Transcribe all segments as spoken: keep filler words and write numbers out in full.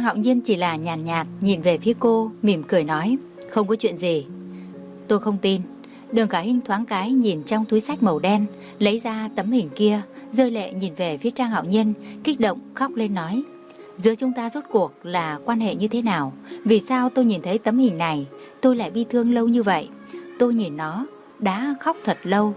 Trang Hạo Nhiên chỉ là nhàn nhạt, nhạt nhìn về phía cô, mỉm cười nói, không có chuyện gì. Tôi không tin. Đường Khả Hinh thoáng cái nhìn trong túi xách màu đen, lấy ra tấm hình kia, rơi lệ nhìn về phía Trang Hạo Nhiên, kích động khóc lên nói, giữa chúng ta rốt cuộc là quan hệ như thế nào? Vì sao tôi nhìn thấy tấm hình này tôi lại bi thương lâu như vậy? Tôi nhìn nó đã khóc thật lâu.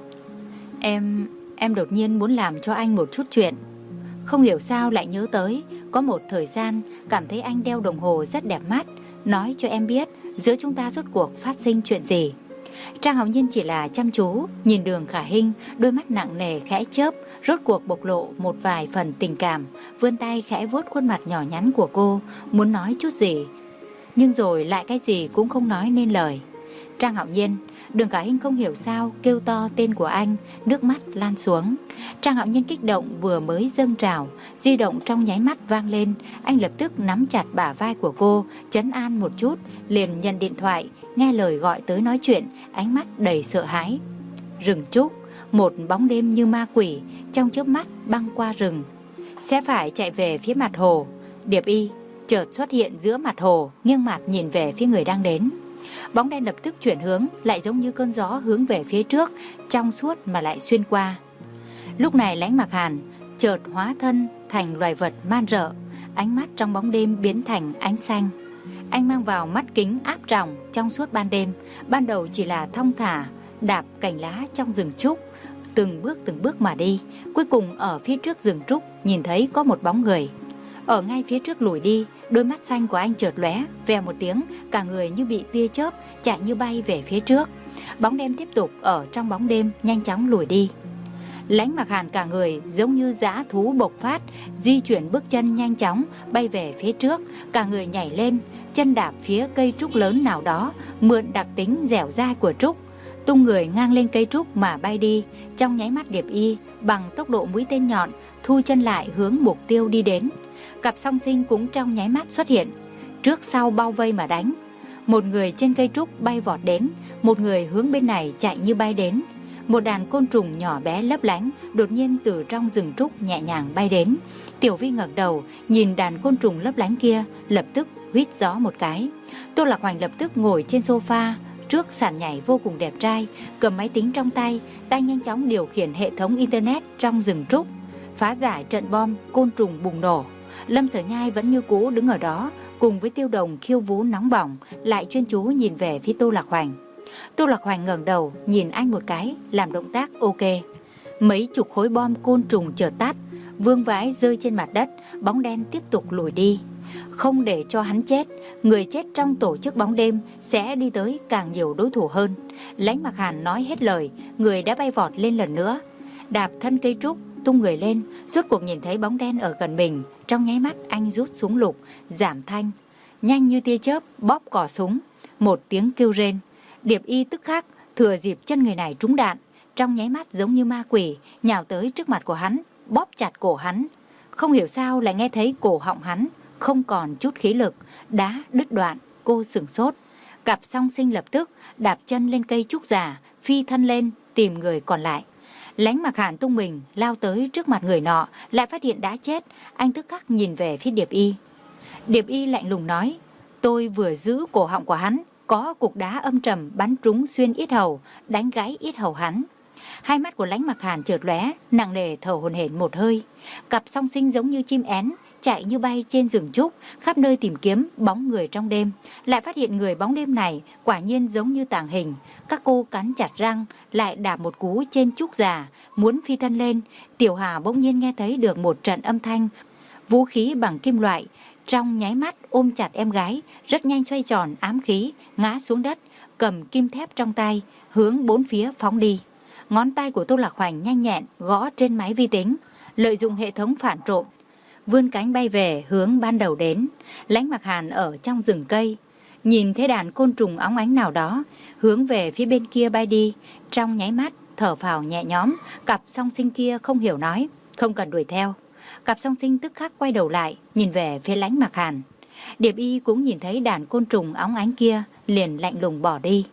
Em, em đột nhiên muốn làm cho anh một chút chuyện. Không hiểu sao lại nhớ tới có một thời gian cảm thấy anh đeo đồng hồ rất đẹp mắt, nói cho em biết giữa chúng ta rốt cuộc phát sinh chuyện gì. Trang Hạo Nhiên chỉ là chăm chú nhìn Đường Khả Hinh, đôi mắt nặng nề khẽ chớp, rốt cuộc bộc lộ một vài phần tình cảm, vươn tay khẽ vuốt khuôn mặt nhỏ nhắn của cô, muốn nói chút gì, nhưng rồi lại cái gì cũng không nói nên lời. Trang Hạo Nhiên, Đường Khả Hinh không hiểu sao kêu to tên của anh, nước mắt lan xuống. Trang Hạo Nhiên kích động vừa mới dâng trào, di động trong nháy mắt vang lên, anh lập tức nắm chặt bả vai của cô, trấn an một chút, liền nhận điện thoại, nghe lời gọi tới nói chuyện, ánh mắt đầy sợ hãi. Rừng trúc, một bóng đêm như ma quỷ, trong chớp mắt băng qua rừng, sẽ phải chạy về phía mặt hồ. Điệp Y chợt xuất hiện giữa mặt hồ, nghiêng mặt nhìn về phía người đang đến. Bóng đen lập tức chuyển hướng, lại giống như cơn gió hướng về phía trước, trong suốt mà lại xuyên qua. Lúc này Lãnh Mặc Hàn chợt hóa thân thành loài vật man rợ, ánh mắt trong bóng đêm biến thành ánh xanh. Anh mang vào mắt kính áp tròng trong suốt ban đêm, ban đầu chỉ là thong thả đạp cành lá trong rừng trúc, từng bước từng bước mà đi. Cuối cùng ở phía trước rừng trúc nhìn thấy có một bóng người ở ngay phía trước lùi đi. Đôi mắt xanh của anh chợt lóe, vèo một tiếng, cả người như bị tia chớp chạy như bay về phía trước. Bóng đen tiếp tục ở trong bóng đêm nhanh chóng lùi đi. Lãnh Mặc Hàn cả người giống như dã thú bộc phát, di chuyển bước chân nhanh chóng bay về phía trước, cả người nhảy lên, chân đạp phía cây trúc lớn nào đó, mượn đặc tính dẻo dai của trúc, tung người ngang lên cây trúc mà bay đi. Trong nháy mắt Điệp Y bằng tốc độ mũi tên nhọn thu chân lại hướng mục tiêu đi đến. Cặp song sinh cũng trong nháy mắt xuất hiện, trước sau bao vây mà đánh. Một người trên cây trúc bay vọt đến, một người hướng bên này chạy như bay đến. Một đàn côn trùng nhỏ bé lấp lánh đột nhiên từ trong rừng trúc nhẹ nhàng bay đến. Tiểu Vi ngẩng đầu nhìn đàn côn trùng lấp lánh kia, lập tức huýt gió một cái. Tô Lạc Hoành lập tức ngồi trên sofa trước sàn nhảy vô cùng đẹp trai, cầm máy tính trong tay, tay nhanh chóng điều khiển hệ thống internet trong rừng trúc, phá giải trận bom côn trùng bùng nổ. Lâm Sở Nhai vẫn như cũ đứng ở đó, cùng với Tiêu Đồng khiêu vũ nóng bỏng, lại chuyên chú nhìn về phía Tô Lạc Hoành. Tô Lạc Hoành ngẩng đầu nhìn anh một cái, làm động tác ok. Mấy chục khối bom côn trùng chợt tắt, vương vãi rơi trên mặt đất, bóng đen tiếp tục lùi đi. Không để cho hắn chết, người chết trong tổ chức bóng đêm sẽ đi tới càng nhiều đối thủ hơn. Lãnh Mặc Hàn nói hết lời, người đã bay vọt lên lần nữa, đạp thân cây trúc, tung người lên, rốt cuộc nhìn thấy bóng đen ở gần mình. Trong nháy mắt anh rút súng lục, giảm thanh, nhanh như tia chớp bóp cò súng, một tiếng kêu rên. Điệp Y tức khắc thừa dịp chân người này trúng đạn, trong nháy mắt giống như ma quỷ nhào tới trước mặt của hắn, bóp chặt cổ hắn. Không hiểu sao lại nghe thấy cổ họng hắn không còn chút khí lực, đã đứt đoạn. Cô sửng sốt. Cặp song sinh lập tức đạp chân lên cây trúc già, phi thân lên tìm người còn lại. Lãnh Mặc Hàn tung mình lao tới trước mặt người nọ, lại phát hiện đã chết. Anh tức khắc nhìn về phía Điệp Y. Điệp Y lạnh lùng nói, tôi vừa giữ cổ họng của hắn, có cục đá âm trầm bắn trúng xuyên yết hầu, đánh gãy yết hầu hắn. Hai mắt của Lãnh Mặc Hàn chợt lóe, nặng nề thở hổn hển một hơi. Cặp song sinh giống như chim én chạy như bay trên rừng trúc, khắp nơi tìm kiếm bóng người trong đêm. Lại phát hiện người bóng đêm này quả nhiên giống như tàng hình. Các cô cắn chặt răng, lại đạp một cú trên trúc già, muốn phi thân lên. Tiểu Hà bỗng nhiên nghe thấy được một trận âm thanh, vũ khí bằng kim loại, trong nháy mắt ôm chặt em gái, rất nhanh xoay tròn ám khí, ngã xuống đất, cầm kim thép trong tay, hướng bốn phía phóng đi. Ngón tay của Tô Lạc Hoành nhanh nhẹn gõ trên máy vi tính, lợi dụng hệ thống phản trộm, vươn cánh bay về hướng ban đầu đến. Lãnh Mặc Hàn ở trong rừng cây, nhìn thấy đàn côn trùng óng ánh nào đó hướng về phía bên kia bay đi, trong nháy mắt thở phào nhẹ nhõm. Cặp song sinh kia không hiểu nói, không cần đuổi theo. Cặp song sinh tức khắc quay đầu lại nhìn về phía Lãnh Mặc Hàn. Điệp Y cũng nhìn thấy đàn côn trùng óng ánh kia, liền lạnh lùng bỏ đi.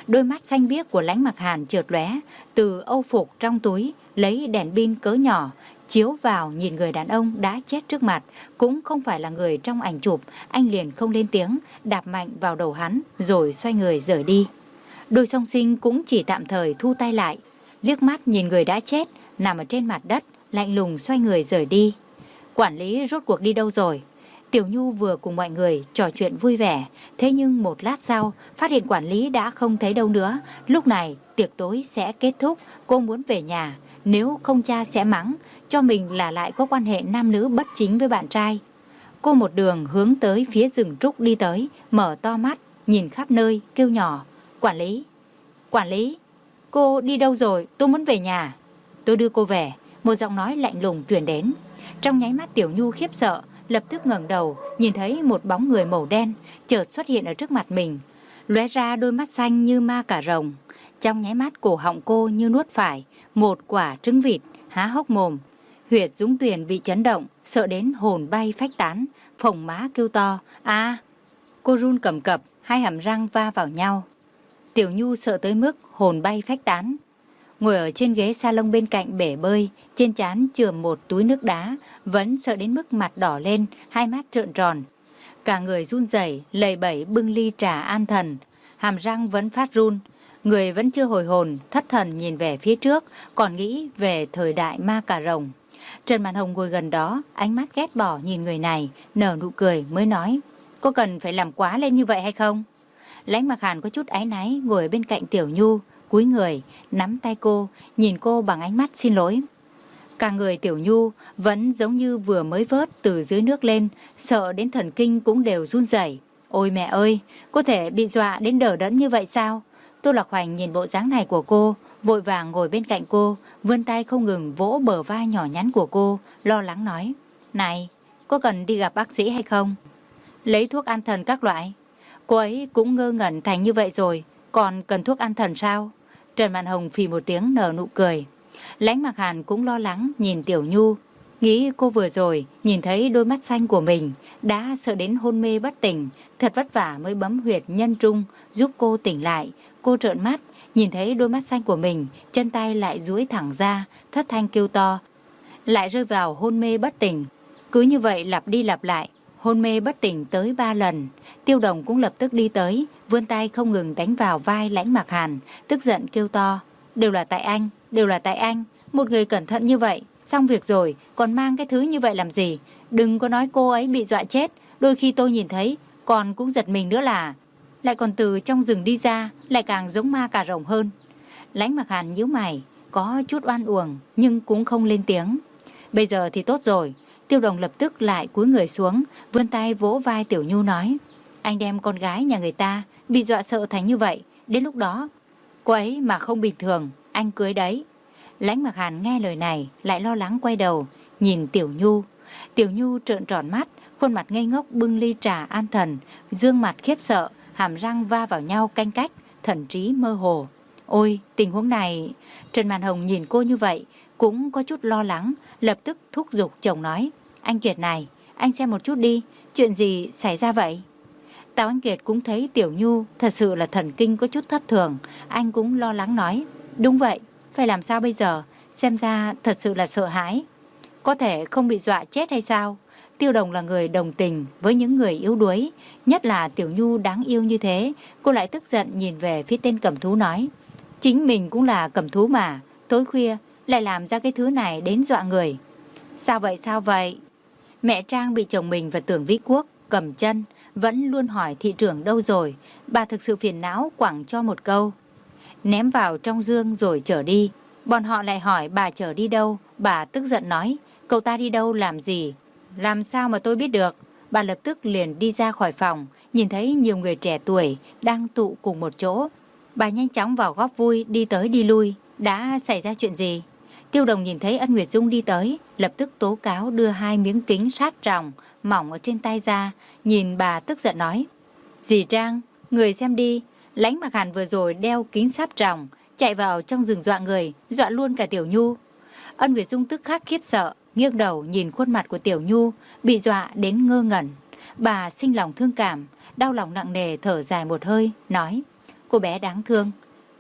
Đôi mắt xanh biếc của Lãnh Mặc Hàn chợt lóe, từ âu phục trong túi lấy đèn pin cỡ nhỏ chiếu vào nhìn người đàn ông đã chết trước mặt, cũng không phải là người trong ảnh chụp. Anh liền không lên tiếng, đạp mạnh vào đầu hắn rồi xoay người rời đi. Đôi song sinh cũng chỉ tạm thời thu tay lại, liếc mắt nhìn người đã chết nằm ở trên mặt đất, lạnh lùng xoay người rời đi. Quản lý rốt cuộc đi đâu rồi? Tiểu Nhu vừa cùng mọi người trò chuyện vui vẻ, thế nhưng một lát sau phát hiện quản lý đã không thấy đâu nữa. Lúc này tiệc tối sẽ kết thúc, cô muốn về nhà, nếu không cha sẽ mắng cho mình là lại có quan hệ nam nữ bất chính với bạn trai. Cô một đường hướng tới phía rừng trúc đi tới, mở to mắt nhìn khắp nơi, kêu nhỏ: Quản lý, quản lý, cô đi đâu rồi? Tôi muốn về nhà. Tôi đưa cô về. Một giọng nói lạnh lùng truyền đến. Trong nháy mắt Tiểu Nhu khiếp sợ, lập tức ngẩng đầu, nhìn thấy một bóng người màu đen chợt xuất hiện ở trước mặt mình, lóe ra đôi mắt xanh như ma cà rồng. Trong nháy mắt cổ họng cô như nuốt phải một quả trứng vịt, há hốc mồm. Huyệt Dũng Tuyền bị chấn động, sợ đến hồn bay phách tán, phồng má kêu to: A! Cô run cầm cập, hai hàm răng va vào nhau. Tiểu Nhu sợ tới mức hồn bay phách tán, ngồi ở trên ghế salon bên cạnh bể bơi, trên trán chườm một túi nước đá, vẫn sợ đến mức mặt đỏ lên, hai mắt trợn tròn. Cả người run rẩy, lầy bẩy bưng ly trà an thần, hàm răng vẫn phát run. Người vẫn chưa hồi hồn, thất thần nhìn về phía trước, còn nghĩ về thời đại ma cà rồng. Trần Mạn Hồng ngồi gần đó, ánh mắt ghét bỏ nhìn người này, nở nụ cười mới nói: Có cần phải làm quá lên như vậy hay không? Lãnh Mặc Hàn có chút áy náy ngồi bên cạnh Tiểu Nhu, cúi người nắm tay cô, nhìn cô bằng ánh mắt xin lỗi. Cả người Tiểu Nhu vẫn giống như vừa mới vớt từ dưới nước lên, sợ đến thần kinh cũng đều run rẩy. Ôi mẹ ơi, có thể bị dọa đến đờ đẫn như vậy sao? Tô Lạc Hoành nhìn bộ dáng này của cô, vội vàng ngồi bên cạnh cô, vươn tay không ngừng vỗ bờ vai nhỏ nhắn của cô, lo lắng nói: Này, có cần đi gặp bác sĩ hay không? Lấy thuốc an thần các loại. Cô ấy cũng ngơ ngẩn thành như vậy rồi, còn cần thuốc an thần sao? Trần Mạn Hồng phì một tiếng nở nụ cười. Lãnh Mặc Hàn cũng lo lắng nhìn Tiểu Nhu, nghĩ cô vừa rồi nhìn thấy đôi mắt xanh của mình đã sợ đến hôn mê bất tỉnh, thật vất vả mới bấm huyệt nhân trung giúp cô tỉnh lại. Cô trợn mắt nhìn thấy đôi mắt xanh của mình, chân tay lại duỗi thẳng ra, thất thanh kêu to, lại rơi vào hôn mê bất tỉnh. Cứ như vậy lặp đi lặp lại, hôn mê bất tỉnh tới ba lần. Tiêu Đồng cũng lập tức đi tới, vươn tay không ngừng đánh vào vai Lãnh Mặc Hàn, tức giận kêu to: Đều là tại anh, đều là tại anh. Một người cẩn thận như vậy, xong việc rồi còn mang cái thứ như vậy làm gì? Đừng có nói cô ấy bị dọa chết, đôi khi tôi nhìn thấy còn cũng giật mình nữa là. Lại còn từ trong rừng đi ra, lại càng giống ma cà rồng hơn. Lãnh Mặc Hàn nhíu mày, có chút oan uổng nhưng cũng không lên tiếng. Bây giờ thì tốt rồi. Tiêu Đồng lập tức lại cúi người xuống, vươn tay vỗ vai Tiểu Nhu nói: Anh đem con gái nhà người ta bị dọa sợ thành như vậy, đến lúc đó cô ấy mà không bình thường, anh cưới đấy. Lãnh Mặc Hàn nghe lời này lại lo lắng quay đầu nhìn Tiểu Nhu. Tiểu Nhu trợn tròn mắt, khuôn mặt ngây ngốc bưng ly trà an thần, dương mặt khiếp sợ, hàm răng va vào nhau canh cách, thần trí mơ hồ. Ôi, tình huống này. Trần Mạn Hồng nhìn cô như vậy cũng có chút lo lắng, lập tức thúc giục chồng nói: Anh Kiệt này, anh xem một chút đi, chuyện gì xảy ra vậy? Tào Anh Kiệt cũng thấy Tiểu Nhu thật sự là thần kinh có chút thất thường, anh cũng lo lắng nói: Đúng vậy, phải làm sao bây giờ? Xem ra thật sự là sợ hãi. Có thể không bị dọa chết hay sao? Tiêu Đồng là người đồng tình với những người yếu đuối, nhất là Tiểu Nhu đáng yêu như thế. Cô lại tức giận nhìn về phía tên cầm thú nói: Chính mình cũng là cầm thú mà, tối khuya lại làm ra cái thứ này đến dọa người. Sao vậy sao vậy? Mẹ Trang bị chồng mình và Tưởng Vĩ Quốc cầm chân, vẫn luôn hỏi thị trưởng đâu rồi. Bà thực sự phiền não quẳng cho một câu, ném vào trong dương rồi chở đi. Bọn họ lại hỏi bà chở đi đâu. Bà tức giận nói: Cậu ta đi đâu làm gì? Làm sao mà tôi biết được? Bà lập tức liền đi ra khỏi phòng, nhìn thấy nhiều người trẻ tuổi đang tụ cùng một chỗ. Bà nhanh chóng vào góp vui, đi tới đi lui. Đã xảy ra chuyện gì? Tiêu Đồng nhìn thấy Ân Nguyệt Dung đi tới, lập tức tố cáo đưa hai miếng kính sát tròng mỏng ở trên tay ra, nhìn bà tức giận nói: Dì Trang, người xem đi, Lãnh Mặc Hàn vừa rồi đeo kính sát tròng chạy vào trong rừng dọa người, dọa luôn cả Tiểu Nhu. Ân Nguyệt Dung tức khắc khiếp sợ, nghiêng đầu nhìn khuôn mặt của Tiểu Nhu bị dọa đến ngơ ngẩn. Bà sinh lòng thương cảm, đau lòng nặng nề thở dài một hơi, nói: Cô bé đáng thương.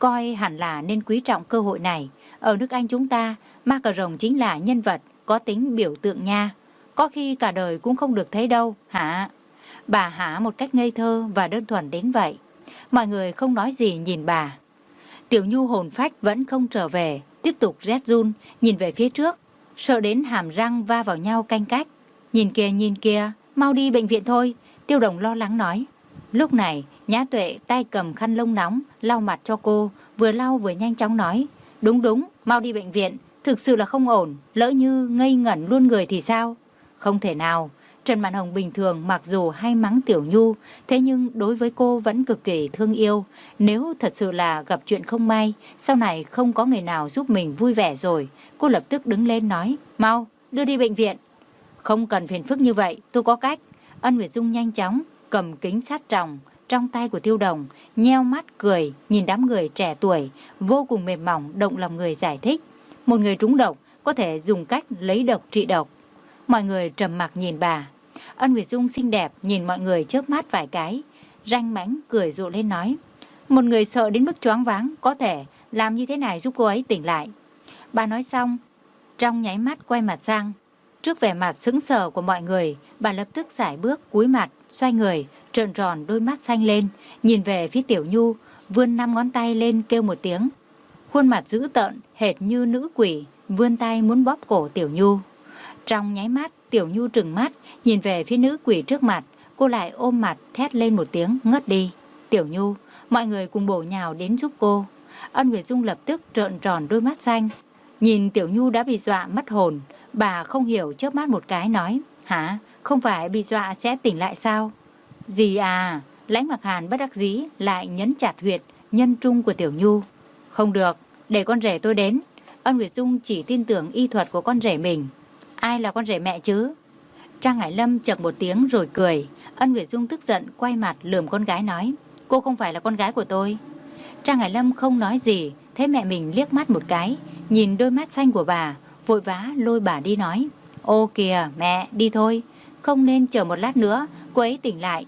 coi hẳn là nên quý trọng cơ hội này. Ở nước Anh chúng ta, ma cà rồng chính là nhân vật có tính biểu tượng nha. Có khi cả đời cũng không được thấy đâu, hả? Bà hả một cách ngây thơ và đơn thuần đến vậy. Mọi người không nói gì nhìn bà. Tiểu Nhu hồn phách vẫn không trở về, tiếp tục rét run, nhìn về phía trước, sợ đến hàm răng va vào nhau canh cách. Nhìn kìa, nhìn kìa, mau đi bệnh viện thôi, Tiêu Đồng lo lắng nói. Lúc này, Nhã Tuệ tay cầm khăn lông nóng, lau mặt cho cô, vừa lau vừa nhanh chóng nói. Đúng đúng, mau đi bệnh viện, thực sự là không ổn, lỡ như ngây ngẩn luôn người thì sao? Không thể nào. Trần Mạn Hồng bình thường mặc dù hay mắng Tiểu Nhu, thế nhưng đối với cô vẫn cực kỳ thương yêu. Nếu thật sự là gặp chuyện không may, sau này không có người nào giúp mình vui vẻ rồi, cô lập tức đứng lên nói, mau, đưa đi bệnh viện. Không cần phiền phức như vậy, tôi có cách. Ân Nguyệt Dung nhanh chóng cầm kính sát tròng trong tay của Tiêu Đồng, nheo mắt cười, nhìn đám người trẻ tuổi, vô cùng mềm mỏng, động lòng người giải thích. Một người trúng độc có thể dùng cách lấy độc trị độc. Mọi người trầm mặc nhìn bà. Ân Nguyệt Dung xinh đẹp nhìn mọi người chớp mắt vài cái, ranh mãnh cười rộ lên nói, một người sợ đến mức choáng váng có thể làm như thế này giúp cô ấy tỉnh lại. Bà nói xong, trong nháy mắt quay mặt sang. Trước vẻ mặt sững sờ của mọi người, bà lập tức sải bước cúi mặt, xoay người, trợn tròn đôi mắt xanh lên, nhìn về phía Tiểu Nhu, vươn năm ngón tay lên kêu một tiếng. Khuôn mặt dữ tợn, hệt như nữ quỷ, vươn tay muốn bóp cổ Tiểu Nhu. Trong nháy mắt, Tiểu Nhu trừng mắt, nhìn về phía nữ quỷ trước mặt, cô lại ôm mặt thét lên một tiếng ngất đi. Tiểu Nhu, mọi người cùng bổ nhào đến giúp cô. Ân Nguyệt Dung lập tức trợn tròn đôi mắt xanh, nhìn Tiểu Nhu đã bị dọa mất hồn. Bà không hiểu chớp mắt một cái nói, hả, không phải bị dọa sẽ tỉnh lại sao? Gì à? Lãnh Mặc Hàn bất đắc dĩ lại nhấn chặt huyệt nhân trung của Tiểu Nhu. Không được, để con rể tôi đến. Ân Nguyệt Dung chỉ tin tưởng y thuật của con rể mình. Ai là con rể mẹ chứ? Trang Hải Lâm chậc một tiếng rồi cười. Ân Nguyệt Dung tức giận quay mặt lườm con gái nói, cô không phải là con gái của tôi. Trang Hải Lâm không nói gì, thấy mẹ mình liếc mắt một cái, nhìn đôi mắt xanh của bà, vội vã lôi bà đi nói, ô kìa mẹ, đi thôi, không nên chờ một lát nữa cô ấy tỉnh lại,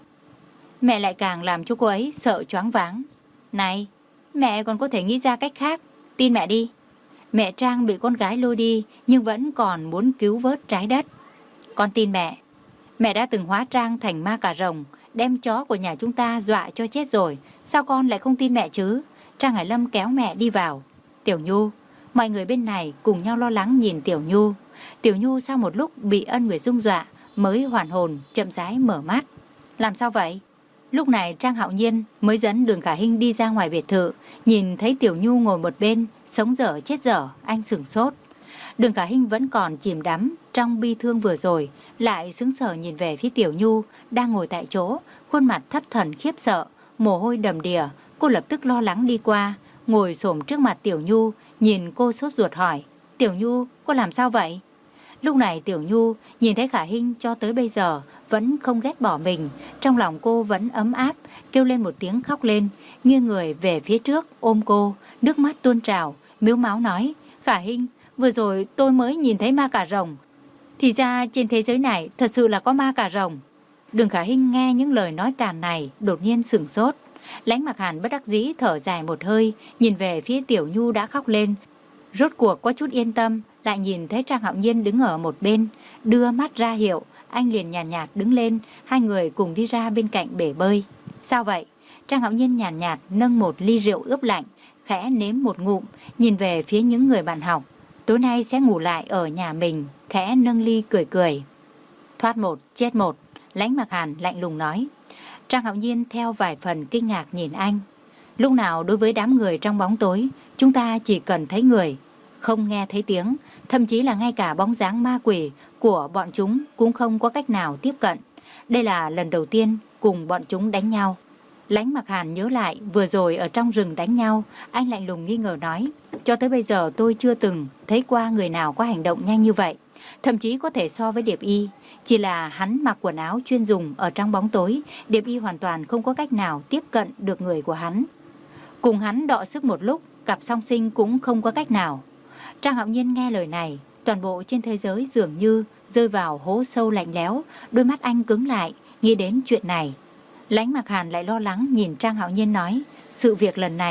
mẹ lại càng làm cho cô ấy sợ choáng váng. Này, mẹ còn có thể nghĩ ra cách khác, tin mẹ đi. Mẹ Trang bị con gái lôi đi nhưng vẫn còn muốn cứu vớt trái đất. Con tin mẹ. Mẹ đã từng hóa trang thành ma cà rồng, đem chó của nhà chúng ta dọa cho chết rồi, sao con lại không tin mẹ chứ? Trang Hải Lâm kéo mẹ đi vào. Tiểu Nhu. Mọi người bên này cùng nhau lo lắng nhìn Tiểu Nhu. Tiểu Nhu sau một lúc bị Ân Nguyệt Dung dọa mới hoàn hồn, chậm rãi mở mắt. Làm sao vậy? Lúc này Trang Hạo Nhiên mới dẫn Đường Khả Hinh đi ra ngoài biệt thự, nhìn thấy Tiểu Nhu ngồi một bên, sống dở chết dở, anh sửng sốt. Đường Khả Hinh vẫn còn chìm đắm trong bi thương vừa rồi, lại sững sờ nhìn về phía Tiểu Nhu đang ngồi tại chỗ, khuôn mặt thất thần khiếp sợ, mồ hôi đầm đìa. Cô lập tức lo lắng đi qua, ngồi xổm trước mặt Tiểu Nhu, nhìn cô sốt ruột hỏi, Tiểu Nhu, cô làm sao vậy? Lúc này Tiểu Nhu nhìn thấy Khả Hinh cho tới bây giờ vẫn không ghét bỏ mình, trong lòng cô vẫn ấm áp, kêu lên một tiếng khóc lên, nghiêng người về phía trước ôm cô, nước mắt tuôn trào, mếu máo nói, Khả Hinh, vừa rồi tôi mới nhìn thấy ma cà rồng. Thì ra trên thế giới này thật sự là có ma cà rồng. Đường Khả Hinh nghe những lời nói càn này đột nhiên sửng sốt. Lãnh Mặc Hàn bất đắc dĩ thở dài một hơi, nhìn về phía Tiểu Nhu đã khóc lên. Rốt cuộc có chút yên tâm, lại nhìn thấy Trang Hạo Nhiên đứng ở một bên, đưa mắt ra hiệu, anh liền nhàn nhạt, nhạt đứng lên, hai người cùng đi ra bên cạnh bể bơi. Sao vậy? Trang Hạo Nhiên nhàn nhạt, nhạt nâng một ly rượu ướp lạnh, khẽ nếm một ngụm, nhìn về phía những người bạn học. Tối nay sẽ ngủ lại ở nhà mình, khẽ nâng ly cười cười. Thoát một, chết một, Lãnh Mặc Hàn lạnh lùng nói. Trang Hạo Nhiên theo vài phần kinh ngạc nhìn anh. Lúc nào đối với đám người trong bóng tối, chúng ta chỉ cần thấy người, không nghe thấy tiếng, thậm chí là ngay cả bóng dáng ma quỷ của bọn chúng cũng không có cách nào tiếp cận. Đây là lần đầu tiên cùng bọn chúng đánh nhau. Lãnh Mặc Hàn nhớ lại vừa rồi ở trong rừng đánh nhau, anh lạnh lùng nghi ngờ nói, cho tới bây giờ tôi chưa từng thấy qua người nào có hành động nhanh như vậy, thậm chí có thể so với Điệp Y. Chỉ là hắn mặc quần áo chuyên dùng ở trong bóng tối, Điệp Y hoàn toàn không có cách nào tiếp cận được người của hắn. Cùng hắn đọ sức một lúc, cặp song sinh cũng không có cách nào. Trang Hạo Nhiên nghe lời này, toàn bộ trên thế giới dường như rơi vào hố sâu lạnh lẽo, đôi mắt anh cứng lại, nghĩ đến chuyện này. Lãnh Mặc Hàn lại lo lắng nhìn Trang Hạo Nhiên nói, sự việc lần này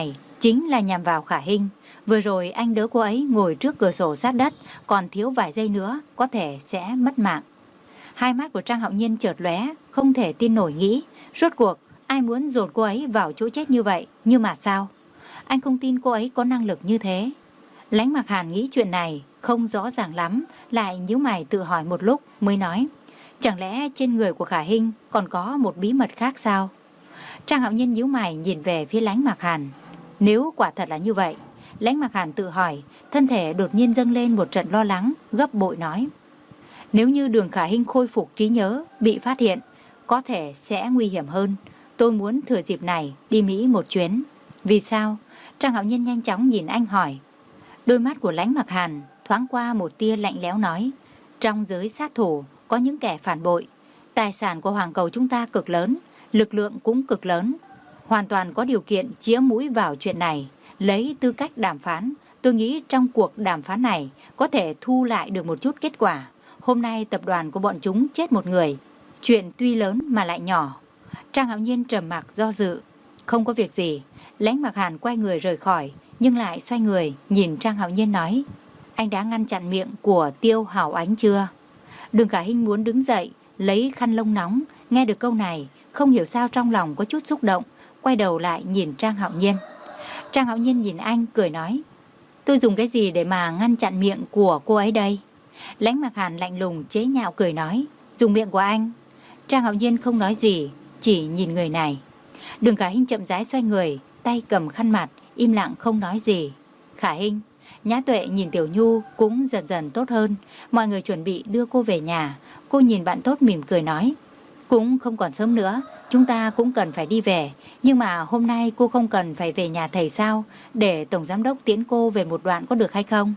chính là nhằm vào Khả Hinh. Vừa rồi anh đỡ cô ấy ngồi trước cửa sổ sát đất, còn thiếu vài giây nữa có thể sẽ mất mạng. Hai mắt của Trang Hạo Nhiên chợt lóe, không thể tin nổi nghĩ, rốt cuộc ai muốn dồn cô ấy vào chỗ chết như vậy, nhưng mà sao? Anh không tin cô ấy có năng lực như thế. Lãnh Mặc Hàn nghĩ chuyện này không rõ ràng lắm, lại nhíu mày tự hỏi một lúc mới nói, chẳng lẽ trên người của Khả Hinh còn có một bí mật khác sao? Trang Hạo Nhiên nhíu mày nhìn về phía Lãnh Mặc Hàn. Nếu quả thật là như vậy, Lãnh Mặc Hàn tự hỏi, thân thể đột nhiên dâng lên một trận lo lắng, gấp bội nói, nếu như Đường Khả Hinh khôi phục trí nhớ, bị phát hiện, có thể sẽ nguy hiểm hơn. Tôi muốn thừa dịp này đi Mỹ một chuyến. Vì sao? Trang Hạo Nhiên nhanh chóng nhìn anh hỏi. Đôi mắt của Lãnh Mặc Hàn thoáng qua một tia lạnh lẽo nói, trong giới sát thủ có những kẻ phản bội. Tài sản của Hoàng Cầu chúng ta cực lớn, lực lượng cũng cực lớn. Hoàn toàn có điều kiện chĩa mũi vào chuyện này. Lấy tư cách đàm phán, tôi nghĩ trong cuộc đàm phán này có thể thu lại được một chút kết quả. Hôm nay tập đoàn của bọn chúng chết một người. Chuyện tuy lớn mà lại nhỏ. Trang Hạo Nhiên trầm mặc do dự. Không có việc gì. Lãnh Mặc Hàn quay người rời khỏi, nhưng lại xoay người nhìn Trang Hạo Nhiên nói, anh đã ngăn chặn miệng của Tiêu Hảo Ánh chưa? Đường Khả Hinh muốn đứng dậy lấy khăn lông nóng. Nghe được câu này, không hiểu sao trong lòng có chút xúc động, quay đầu lại nhìn Trang Hạo Nhiên. Trang Hạo Nhiên nhìn anh cười nói, tôi dùng cái gì để mà ngăn chặn miệng của cô ấy đây? Lãnh Mặc Hàn lạnh lùng chế nhạo cười nói, dùng miệng của anh. Trang Hạo Nhiên không nói gì, chỉ nhìn người này. Đường Khả Hinh chậm rãi xoay người, tay cầm khăn mặt, im lặng không nói gì. Khả Hinh, Nhã Tuệ nhìn Tiểu Nhu cũng dần dần tốt hơn. Mọi người chuẩn bị đưa cô về nhà. Cô nhìn bạn tốt mỉm cười nói, cũng không còn sớm nữa, chúng ta cũng cần phải đi về. Nhưng mà hôm nay cô không cần phải về nhà thầy sao? Để Tổng Giám Đốc tiễn cô về một đoạn có được hay không?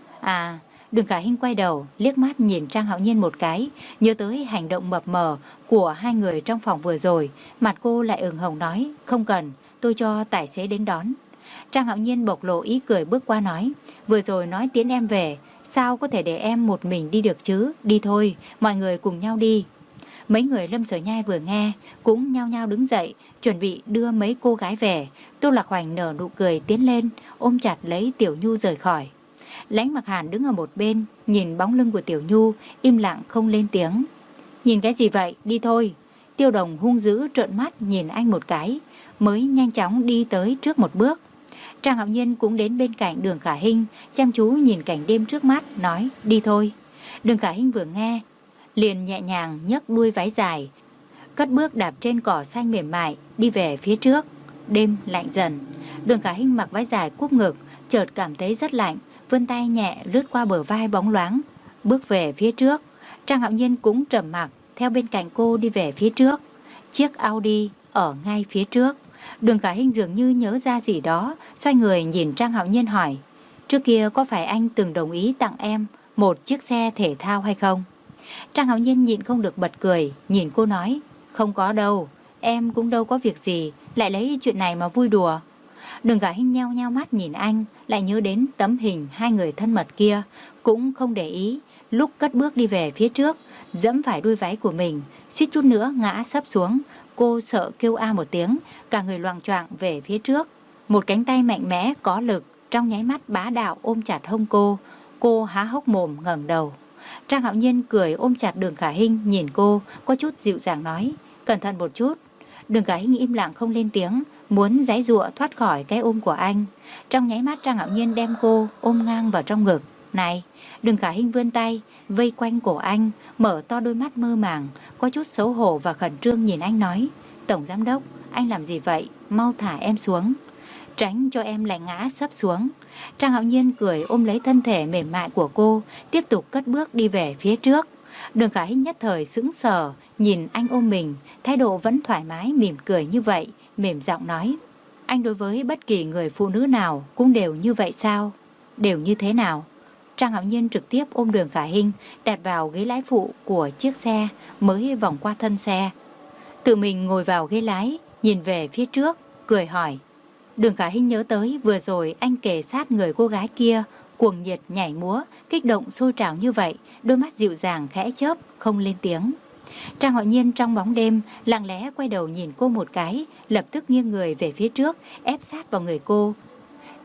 À, Đường Khả Hinh quay đầu, liếc mắt nhìn Trang Hạo Nhiên một cái, nhớ tới hành động mập mờ của hai người trong phòng vừa rồi. Mặt cô lại ửng hồng nói, không cần, tôi cho tài xế đến đón. Trang Hạo Nhiên bộc lộ ý cười bước qua nói, vừa rồi nói tiễn em về, sao có thể để em một mình đi được chứ? Đi thôi, mọi người cùng nhau đi. Mấy người Lâm Sở Nhai vừa nghe cũng nhao nhao đứng dậy, chuẩn bị đưa mấy cô gái về. Tô Lạc Hoành nở nụ cười tiến lên, ôm chặt lấy Tiểu Nhu rời khỏi. Lãnh Mặc Hàn đứng ở một bên, nhìn bóng lưng của Tiểu Nhu, im lặng không lên tiếng. Nhìn cái gì vậy, đi thôi. Tiêu Đồng hung dữ trợn mắt nhìn anh một cái, mới nhanh chóng đi tới trước một bước. Trang Hạo Nhiên cũng đến bên cạnh Đường Khả Hinh, chăm chú nhìn cảnh đêm trước mắt, nói đi thôi. Đường Khả Hinh vừa nghe, liền nhẹ nhàng nhấc đuôi váy dài, cất bước đạp trên cỏ xanh mềm mại, đi về phía trước. Đêm lạnh dần, Đường Khả Hinh mặc váy dài cúp ngực, chợt cảm thấy rất lạnh, vươn tay nhẹ lướt qua bờ vai bóng loáng, bước về phía trước. Trang Hạo Nhiên cũng trầm mặc theo bên cạnh cô đi về phía trước. Chiếc Audi ở ngay phía trước. Đường Khả Hinh dường như nhớ ra gì đó, xoay người nhìn Trang Hạo Nhiên hỏi, trước kia có phải anh từng đồng ý tặng em một chiếc xe thể thao hay không? Trang Hạo Nhiên nhịn không được bật cười, nhìn cô nói, không có đâu, em cũng đâu có việc gì, lại lấy chuyện này mà vui đùa. Đường Khả Hinh nheo nheo mắt nhìn anh, lại nhớ đến tấm hình hai người thân mật kia, cũng không để ý. Lúc cất bước đi về phía trước, dẫm phải đuôi váy của mình, suýt chút nữa ngã sấp xuống. Cô sợ kêu a một tiếng, cả người loạng choạng về phía trước. Một cánh tay mạnh mẽ có lực trong nháy mắt bá đạo ôm chặt hông cô. Cô há hốc mồm ngẩng đầu. Trang Hạo Nhiên cười ôm chặt Đường Khả Hinh, nhìn cô có chút dịu dàng nói, cẩn thận một chút. Đường Khả Hinh im lặng không lên tiếng, muốn giãy giụa thoát khỏi cái ôm của anh. Trong nháy mắt Trang Hạo Nhiên đem cô ôm ngang vào trong ngực. Này, Đường Khả Hinh vươn tay vây quanh cổ anh, mở to đôi mắt mơ màng, có chút xấu hổ và khẩn trương nhìn anh nói, Tổng Giám Đốc, anh làm gì vậy? Mau thả em xuống, tránh cho em lại ngã sấp xuống. Trang Hạo Nhiên cười ôm lấy thân thể mềm mại của cô, tiếp tục cất bước đi về phía trước. Đường Khả Hinh nhất thời sững sờ, nhìn anh ôm mình, thái độ vẫn thoải mái mỉm cười như vậy, mềm giọng nói, anh đối với bất kỳ người phụ nữ nào cũng đều như vậy sao? Đều như thế nào? Trang Hạo Nhiên trực tiếp ôm Đường Khả Hinh đặt vào ghế lái phụ của chiếc xe, mới vòng qua thân xe, tự mình ngồi vào ghế lái, nhìn về phía trước, cười hỏi. Đường Khả Hinh nhớ tới vừa rồi anh kề sát người cô gái kia, cuồng nhiệt nhảy múa, kích động sôi trào như vậy, đôi mắt dịu dàng khẽ chớp, không lên tiếng. Trang Hạo Nhiên trong bóng đêm lặng lẽ quay đầu nhìn cô một cái, lập tức nghiêng người về phía trước, ép sát vào người cô,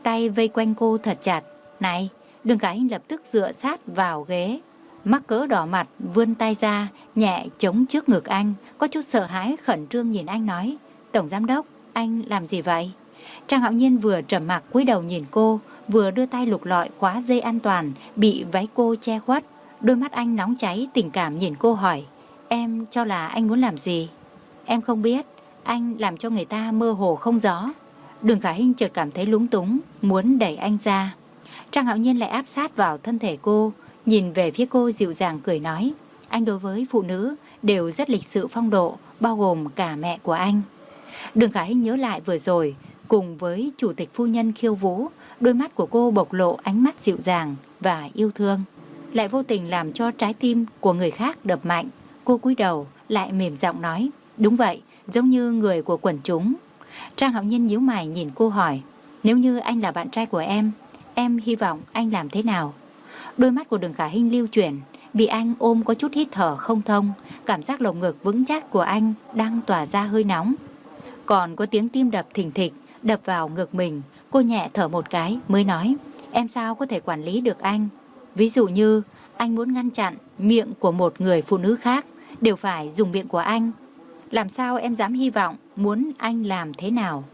tay vây quanh cô thật chặt. Này, Đường Khả Hinh lập tức dựa sát vào ghế, mắc cỡ đỏ mặt, vươn tay ra, nhẹ chống trước ngực anh, có chút sợ hãi khẩn trương nhìn anh nói: Tổng giám đốc, anh làm gì vậy? Trang Hạo Nhiên vừa trầm mặc cúi đầu nhìn cô, vừa đưa tay lục lọi khóa dây an toàn bị váy cô che khuất. Đôi mắt anh nóng cháy tình cảm nhìn cô hỏi: Em cho là anh muốn làm gì? Em không biết, anh làm cho người ta mơ hồ không rõ. Đường Khả Hinh chợt cảm thấy lúng túng, muốn đẩy anh ra. Trang Hạo Nhiên lại áp sát vào thân thể cô, nhìn về phía cô dịu dàng cười nói: Anh đối với phụ nữ đều rất lịch sự phong độ, bao gồm cả mẹ của anh. Đường Khả Hinh nhớ lại vừa rồi cùng với chủ tịch phu nhân khiêu vũ, đôi mắt của cô bộc lộ ánh mắt dịu dàng và yêu thương, lại vô tình làm cho trái tim của người khác đập mạnh. Cô cúi đầu lại mềm giọng nói: Đúng vậy, giống như người của quần chúng. Trang Hạo Nhiên nhíu mày nhìn cô hỏi: Nếu như anh là bạn trai của em, em hy vọng anh làm thế nào? Đôi mắt của Đường Khả Hinh lưu chuyển, bị anh ôm có chút hít thở không thông, cảm giác lồng ngực vững chắc của anh đang tỏa ra hơi nóng. Còn có tiếng tim đập thình thịch đập vào ngực mình. Cô nhẹ thở một cái mới nói: Em sao có thể quản lý được anh? Ví dụ như anh muốn ngăn chặn miệng của một người phụ nữ khác, đều phải dùng miệng của anh. Làm sao em dám hy vọng muốn anh làm thế nào?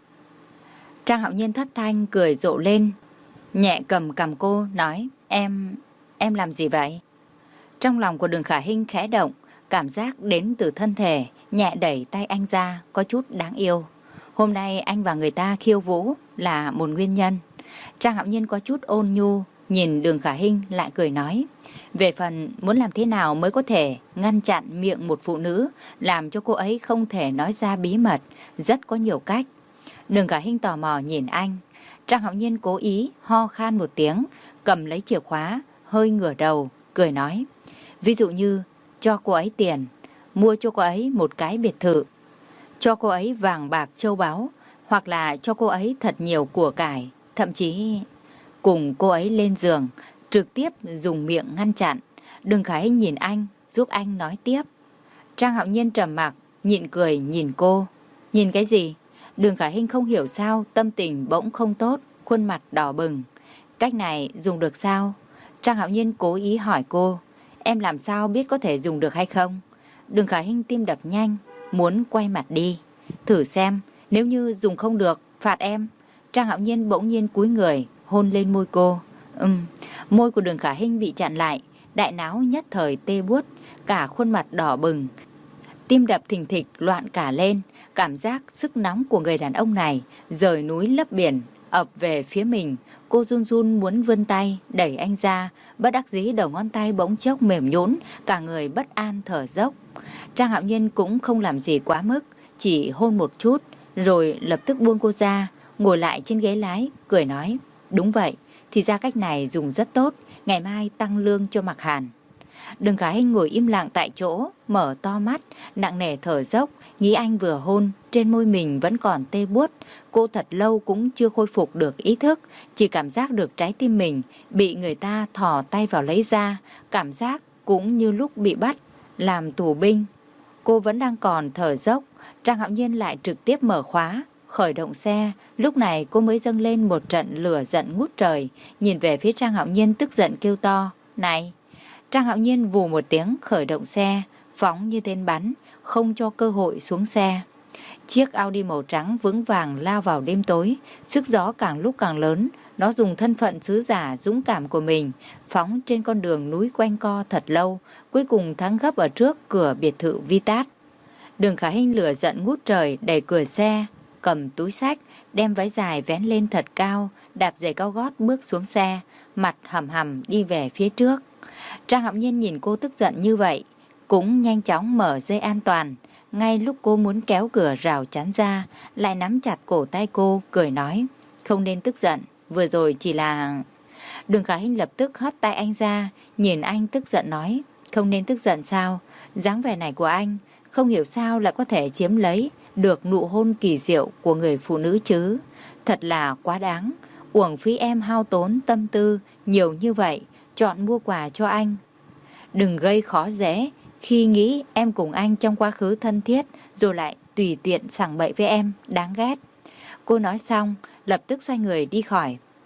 Trang Hạo Nhiên thất thanh cười rộ lên, nhẹ cầm cằm cô nói: Em, em làm gì vậy? Trong lòng của Đường Khả Hinh khẽ động, cảm giác đến từ thân thể, nhẹ đẩy tay anh ra, có chút đáng yêu. Hôm nay anh và người ta khiêu vũ là một nguyên nhân. Trang Hạo Nhiên có chút ôn nhu, nhìn Đường Khả Hinh lại cười nói: Về phần muốn làm thế nào mới có thể ngăn chặn miệng một phụ nữ, làm cho cô ấy không thể nói ra bí mật, rất có nhiều cách. Đường Khả Hinh tò mò nhìn anh. Trang Hạo Nhiên cố ý ho khan một tiếng, cầm lấy chìa khóa, hơi ngửa đầu, cười nói: Ví dụ như cho cô ấy tiền, mua cho cô ấy một cái biệt thự, cho cô ấy vàng bạc châu báu, hoặc là cho cô ấy thật nhiều của cải, thậm chí cùng cô ấy lên giường, trực tiếp dùng miệng ngăn chặn. Đường Khả Hinh nhìn anh, giúp anh nói tiếp. Trang Hạo Nhiên trầm mặc, nhịn cười nhìn cô. Nhìn cái gì? Đường Khả Hinh không hiểu sao tâm tình bỗng không tốt, khuôn mặt đỏ bừng. Cách này dùng được sao? Trang Hạo Nhiên cố ý hỏi cô: Em làm sao biết có thể dùng được hay không? Đường Khả Hinh tim đập nhanh, muốn quay mặt đi. Thử xem, nếu như dùng không được, phạt em. Trang Hạo Nhiên bỗng nhiên cúi người, hôn lên môi cô. Ừm, môi của Đường Khả Hinh bị chặn lại, đại não nhất thời tê buốt, cả khuôn mặt đỏ bừng. Tim đập thình thịch loạn cả lên, cảm giác sức nóng của người đàn ông này rời núi lấp biển, ập về phía mình. Cô run run muốn vươn tay, đẩy anh ra, bất đắc dĩ đầu ngón tay bỗng chốc mềm nhũn, cả người bất an thở dốc. Trang Hạo Nhiên cũng không làm gì quá mức, chỉ hôn một chút, rồi lập tức buông cô ra, ngồi lại trên ghế lái, cười nói: Đúng vậy, thì ra cách này dùng rất tốt, ngày mai tăng lương cho Mạc Hàn. Đường Khả Hinh ngồi im lặng tại chỗ, mở to mắt, nặng nề thở dốc, nghĩ anh vừa hôn, trên môi mình vẫn còn tê buốt. Cô thật lâu cũng chưa khôi phục được ý thức, chỉ cảm giác được trái tim mình bị người ta thò tay vào lấy ra, cảm giác cũng như lúc bị bắt làm tù binh. Cô vẫn đang còn thở dốc, Trang Hạo Nhiên lại trực tiếp mở khóa, khởi động xe. Lúc này cô mới dâng lên một trận lửa giận ngút trời, nhìn về phía Trang Hạo Nhiên tức giận kêu to: Này! Trang Hạo Nhiên vù một tiếng khởi động xe, phóng như tên bắn, không cho cơ hội xuống xe. Chiếc Audi màu trắng vững vàng lao vào đêm tối, sức gió càng lúc càng lớn. Nó dùng thân phận sứ giả dũng cảm của mình, phóng trên con đường núi quanh co thật lâu, cuối cùng thắng gấp ở trước cửa biệt thự Vitat. Đường Khả Hinh lửa giận ngút trời, đẩy cửa xe, cầm túi xách, đem váy dài vén lên thật cao, đạp giày cao gót bước xuống xe, mặt hầm hầm đi về phía trước. Trang Hạo Nhiên nhìn cô tức giận như vậy, cũng nhanh chóng mở dây an toàn. Ngay lúc cô muốn kéo cửa rào chắn ra, lại nắm chặt cổ tay cô, cười nói: Không nên tức giận, vừa rồi chỉ là... Đường Khả Hinh lập tức hất tay anh ra, nhìn anh tức giận nói: Không nên tức giận sao? Dáng vẻ này của anh, không hiểu sao lại có thể chiếm lấy được nụ hôn kỳ diệu của người phụ nữ chứ. Thật là quá đáng, uổng phí em hao tốn tâm tư nhiều như vậy, chọn mua quà cho anh. Đừng gây khó dễ, khi nghĩ em cùng anh trong quá khứ thân thiết, rồi lại tùy tiện sảng bậy với em, đáng ghét. Cô nói xong, lập tức xoay người đi khỏi.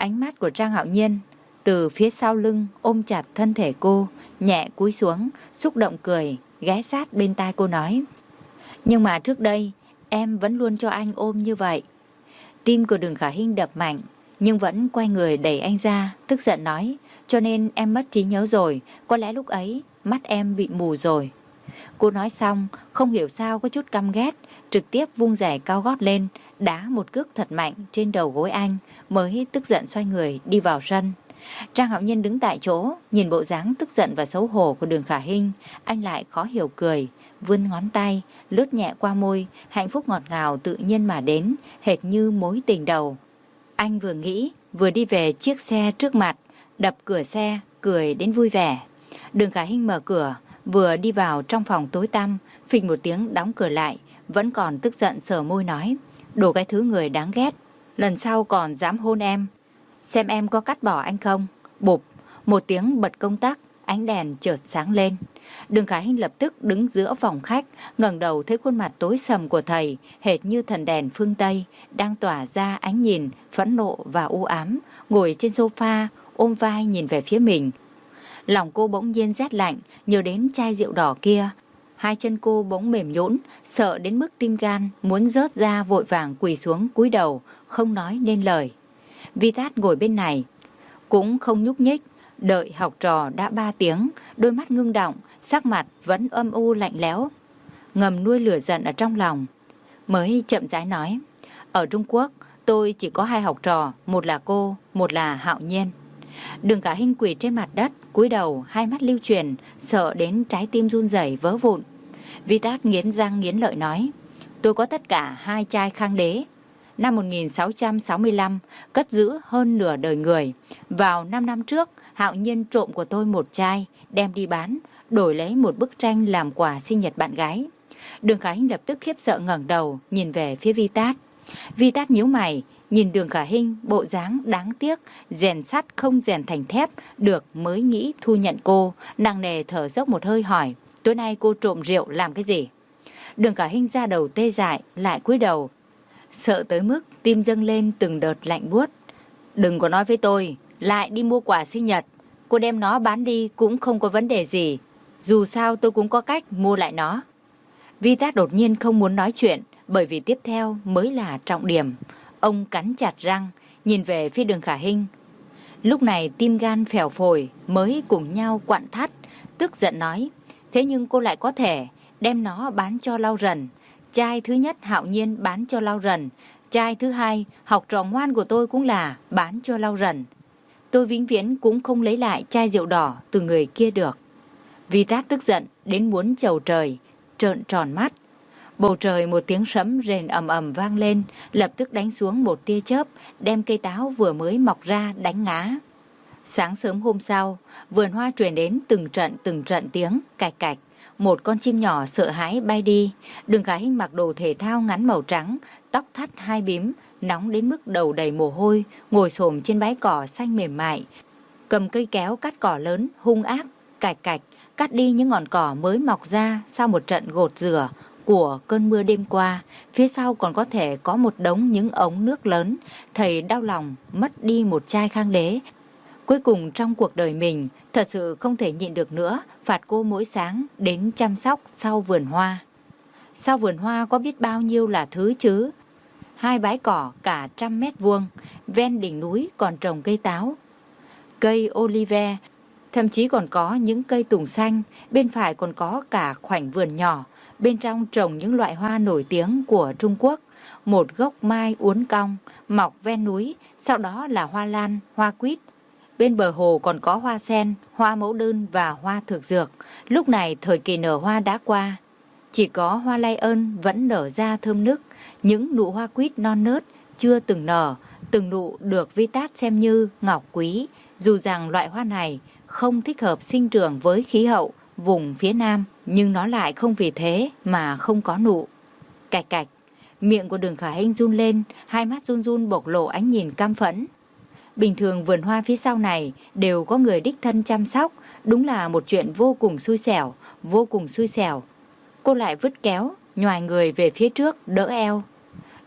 Ánh mắt của Trang Hạo Nhiên từ phía sau lưng ôm chặt thân thể cô, nhẹ cúi xuống, xúc động cười, ghé sát bên tai cô nói: nhưng mà trước đây em vẫn luôn cho anh ôm như vậy. Tim của Đường Khả Hinh đập mạnh, nhưng vẫn quay người đẩy anh ra, tức giận nói: cho nên em mất trí nhớ rồi, có lẽ lúc ấy mắt em bị mù rồi. Cô nói xong, không hiểu sao có chút căm ghét, trực tiếp vung giày cao gót lên, đá một cước thật mạnh trên đầu gối anh, mới tức giận xoay người đi vào sân. Trang Hạo Nhiên đứng tại chỗ, nhìn bộ dáng tức giận và xấu hổ của Đường Khả Hinh, anh lại khó hiểu cười, vươn ngón tay, lướt nhẹ qua môi, hạnh phúc ngọt ngào tự nhiên mà đến, hệt như mối tình đầu. Anh vừa nghĩ, vừa đi về chiếc xe trước mặt, đập cửa xe, cười đến vui vẻ. Đường Khả Hinh mở cửa, vừa đi vào trong phòng tối tăm, phịch một tiếng đóng cửa lại, vẫn còn tức giận sờ môi nói: đồ cái thứ người đáng ghét, lần sau còn dám hôn em, xem em có cắt bỏ anh không. Bụp, một tiếng bật công tắc, ánh đèn chợt sáng lên. Đường Khả Hinh lập tức đứng giữa phòng khách, ngẩng đầu thấy khuôn mặt tối sầm của thầy, hệt như thần đèn phương Tây, đang tỏa ra ánh nhìn phẫn nộ và u ám, ngồi trên sofa, ôm vai nhìn về phía mình. Lòng cô bỗng nhiên rét lạnh, nhớ đến chai rượu đỏ kia. Hai chân cô bỗng mềm nhũn, sợ đến mức tim gan muốn rớt ra, vội vàng quỳ xuống cúi đầu, không nói nên lời. Vi Tát ngồi bên này, cũng không nhúc nhích, đợi học trò đã ba tiếng, đôi mắt ngưng động, sắc mặt vẫn âm u lạnh lẽo, ngầm nuôi lửa giận ở trong lòng. Mới chậm rãi nói: ở Trung Quốc, tôi chỉ có hai học trò, một là cô, một là Hạo Nhiên. Đường Khả Hinh quỳ trên mặt đất, cúi đầu, hai mắt lưu truyền, sợ đến trái tim run rẩy vỡ vụn. Vi Tát nghiến răng nghiến lợi nói: tôi có tất cả hai chai Khang Đế. Năm một nghìn sáu trăm sáu mươi lăm, cất giữ hơn nửa đời người. Vào năm năm trước, Hạo Nhiên trộm của tôi một chai, đem đi bán, đổi lấy một bức tranh làm quà sinh nhật bạn gái. Đường Khả Hinh lập tức khiếp sợ ngẩng đầu, nhìn về phía Vi Tát. Vi Tát nhíu mày, nhìn Đường Khả Hinh bộ dáng đáng tiếc, rèn sắt không rèn thành thép được mới nghĩ thu nhận cô, nặng nề thở dốc một hơi hỏi: tối nay cô trộm rượu làm cái gì? Đường Khả Hinh ra đầu tê dại, lại cúi đầu, sợ tới mức tim dâng lên từng đợt lạnh buốt. Đừng có nói với tôi lại đi mua quà sinh nhật, cô đem nó bán đi cũng không có vấn đề gì, dù sao tôi cũng có cách mua lại nó. Vi Tát đột nhiên không muốn nói chuyện, bởi vì tiếp theo mới là trọng điểm. Ông cắn chặt răng, nhìn về phía Đường Khả Hinh. Lúc này tim gan phèo phổi mới cùng nhau quặn thắt, tức giận nói: thế nhưng cô lại có thể đem nó bán cho Lau Rần. Chai thứ nhất Hạo Nhiên bán cho Lau Rần, chai thứ hai học trò ngoan của tôi cũng là bán cho Lau Rần. Tôi vĩnh viễn cũng không lấy lại chai rượu đỏ từ người kia được. Vi Tát tức giận đến muốn chầu trời, trợn tròn mắt. Bầu trời một tiếng sấm rền ầm ầm vang lên, lập tức đánh xuống một tia chớp, đem cây táo vừa mới mọc ra đánh ngã. Sáng sớm hôm sau, vườn hoa truyền đến từng trận từng trận tiếng cạch cạch. Một con chim nhỏ sợ hãi bay đi. Đường Khả Hinh mặc đồ thể thao ngắn màu trắng, tóc thắt hai bím, nóng đến mức đầu đầy mồ hôi, ngồi xổm trên bãi cỏ xanh mềm mại, cầm cây kéo cắt cỏ lớn hung ác, cạch cạch cắt đi những ngọn cỏ mới mọc ra sau một trận gột rửa của cơn mưa đêm qua. Phía sau còn có thể có một đống những ống nước lớn. Thầy đau lòng mất đi một chai Khang Đế. Cuối cùng trong cuộc đời mình thật sự không thể nhịn được nữa, phạt cô mỗi sáng đến chăm sóc sau vườn hoa. Sau vườn hoa có biết bao nhiêu là thứ chứ. Hai bãi cỏ cả trăm mét vuông, ven đỉnh núi còn trồng cây táo, cây olive, thậm chí còn có những cây tùng xanh. Bên phải còn có cả khoảnh vườn nhỏ, bên trong trồng những loại hoa nổi tiếng của Trung Quốc. Một gốc mai uốn cong mọc ven núi, sau đó là hoa lan, hoa quýt. Bên bờ hồ còn có hoa sen, hoa mẫu đơn và hoa thực dược. Lúc này thời kỳ nở hoa đã qua, chỉ có hoa lay ơn vẫn nở ra thơm nức. Những nụ hoa quýt non nớt chưa từng nở, từng nụ được Vi Tát xem như ngọc quý. Dù rằng loại hoa này không thích hợp sinh trưởng với khí hậu vùng phía Nam, nhưng nó lại không vì thế mà không có nụ. Cạch cạch, miệng của Đường Khả Hinh run lên, hai mắt run run bộc lộ ánh nhìn căm phẫn. Bình thường vườn hoa phía sau này đều có người đích thân chăm sóc, đúng là một chuyện vô cùng xui xẻo, vô cùng xui xẻo. Cô lại vứt kéo, nhoài người về phía trước đỡ eo.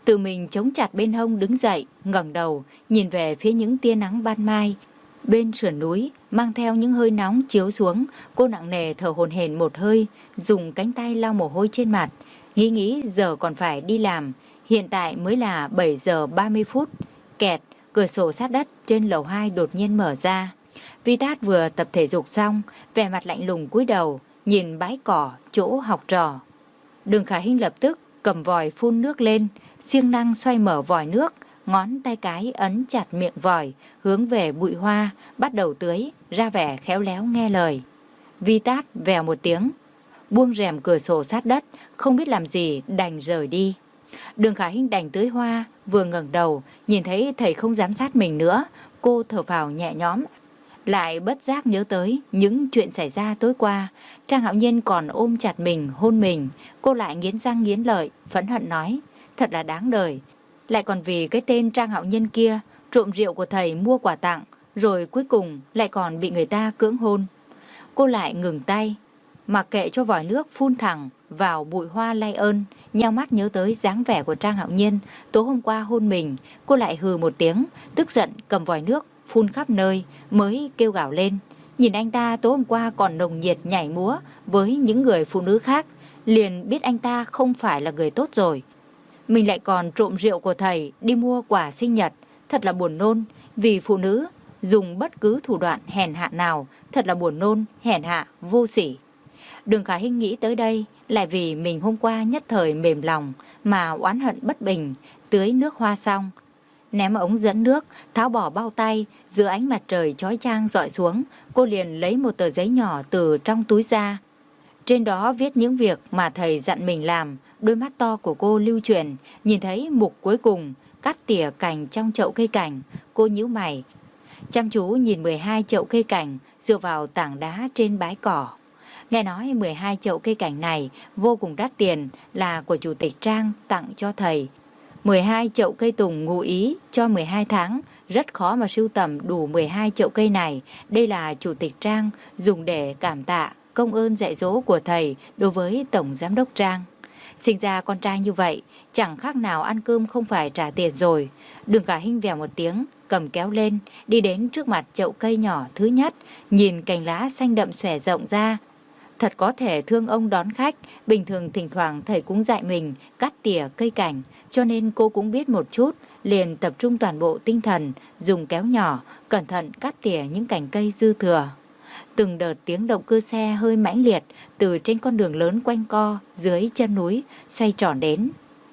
Tự mình chống chặt bên hông đứng dậy, ngẩng đầu, nhìn về phía những tia nắng ban mai. Bên sườn núi, mang theo những hơi nóng chiếu xuống, cô nặng nề thở hổn hển một hơi, dùng cánh tay lau mồ hôi trên mặt. Nghĩ nghĩ giờ còn phải đi làm, hiện tại mới là bảy giờ ba mươi phút. Kẹt, cửa sổ sát đất trên lầu hai đột nhiên mở ra. Vitas vừa tập thể dục xong, vẻ mặt lạnh lùng cúi đầu, nhìn bãi cỏ chỗ học trò. Đường Khả Hinh lập tức cầm vòi phun nước lên, siêng năng xoay mở vòi nước, ngón tay cái ấn chặt miệng vòi, hướng về bụi hoa, bắt đầu tưới, ra vẻ khéo léo nghe lời. Vitas vèo một tiếng, buông rèm cửa sổ sát đất, không biết làm gì đành rời đi. Đường Khả Hinh đành tưới hoa, vừa ngẩng đầu, nhìn thấy thầy không giám sát mình nữa, cô thở phào nhẹ nhõm. Lại bất giác nhớ tới những chuyện xảy ra tối qua. Trang Hạo Nhiên còn ôm chặt mình, hôn mình. Cô lại nghiến răng nghiến lợi, phẫn hận nói, thật là đáng đời. Lại còn vì cái tên Trang Hạo Nhiên kia trộm rượu của thầy mua quà tặng, rồi cuối cùng lại còn bị người ta cưỡng hôn. Cô lại ngừng tay, mặc kệ cho vòi nước phun thẳng vào bụi hoa lay ơn. Nheo mắt nhớ tới dáng vẻ của Trang Hạo Nhiên tối hôm qua hôn mình. Cô lại hừ một tiếng, tức giận cầm vòi nước phun khắp nơi, mới kêu gào lên. Nhìn anh ta tối hôm qua còn nồng nhiệt nhảy múa với những người phụ nữ khác, liền biết anh ta không phải là người tốt rồi. Mình lại còn trộm rượu của thầy đi mua quà sinh nhật, thật là buồn nôn. Vì phụ nữ dùng bất cứ thủ đoạn hèn hạ nào, thật là buồn nôn, hèn hạ, vô sỉ. Đường Khả Hinh nghĩ tới đây, lại vì mình hôm qua nhất thời mềm lòng mà oán hận bất bình. Tưới nước hoa xong, ném ống dẫn nước, tháo bỏ bao tay, dưới ánh mặt trời chói chang rọi xuống, cô liền lấy một tờ giấy nhỏ từ trong túi ra. Trên đó viết những việc mà thầy dặn mình làm. Đôi mắt to của cô lưu chuyển, nhìn thấy mục cuối cùng, cắt tỉa cành trong chậu cây cảnh. Cô nhíu mày, chăm chú nhìn mười hai chậu cây cảnh dựa vào tảng đá trên bãi cỏ. Nghe nói mười hai chậu cây cảnh này vô cùng đắt tiền, là của chủ tịch Trang tặng cho thầy. mười hai chậu cây tùng ngụ ý cho mười hai tháng, rất khó mà sưu tầm đủ mười hai chậu cây này. Đây là chủ tịch Trang dùng để cảm tạ công ơn dạy dỗ của thầy đối với tổng giám đốc Trang. Sinh ra con trai như vậy, chẳng khác nào ăn cơm không phải trả tiền rồi. Đường Khả Hinh vèo một tiếng, cầm kéo lên, đi đến trước mặt chậu cây nhỏ thứ nhất, nhìn cành lá xanh đậm xòe rộng ra. Thật có thể thương ông đón khách, bình thường thỉnh thoảng thầy cũng dạy mình cắt tỉa cây cảnh, cho nên cô cũng biết một chút, liền tập trung toàn bộ tinh thần, dùng kéo nhỏ, cẩn thận cắt tỉa những cành cây dư thừa. Từng đợt tiếng động cơ xe hơi mãnh liệt từ trên con đường lớn quanh co dưới chân núi xoay tròn đến.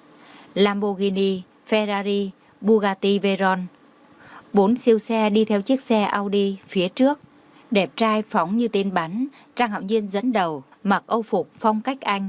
Lamborghini, Ferrari, Bugatti Veyron, bốn siêu xe đi theo chiếc xe Audi phía trước. Đẹp trai phóng như tên bắn, Trang Hạo Nhiên dẫn đầu, mặc âu phục phong cách Anh.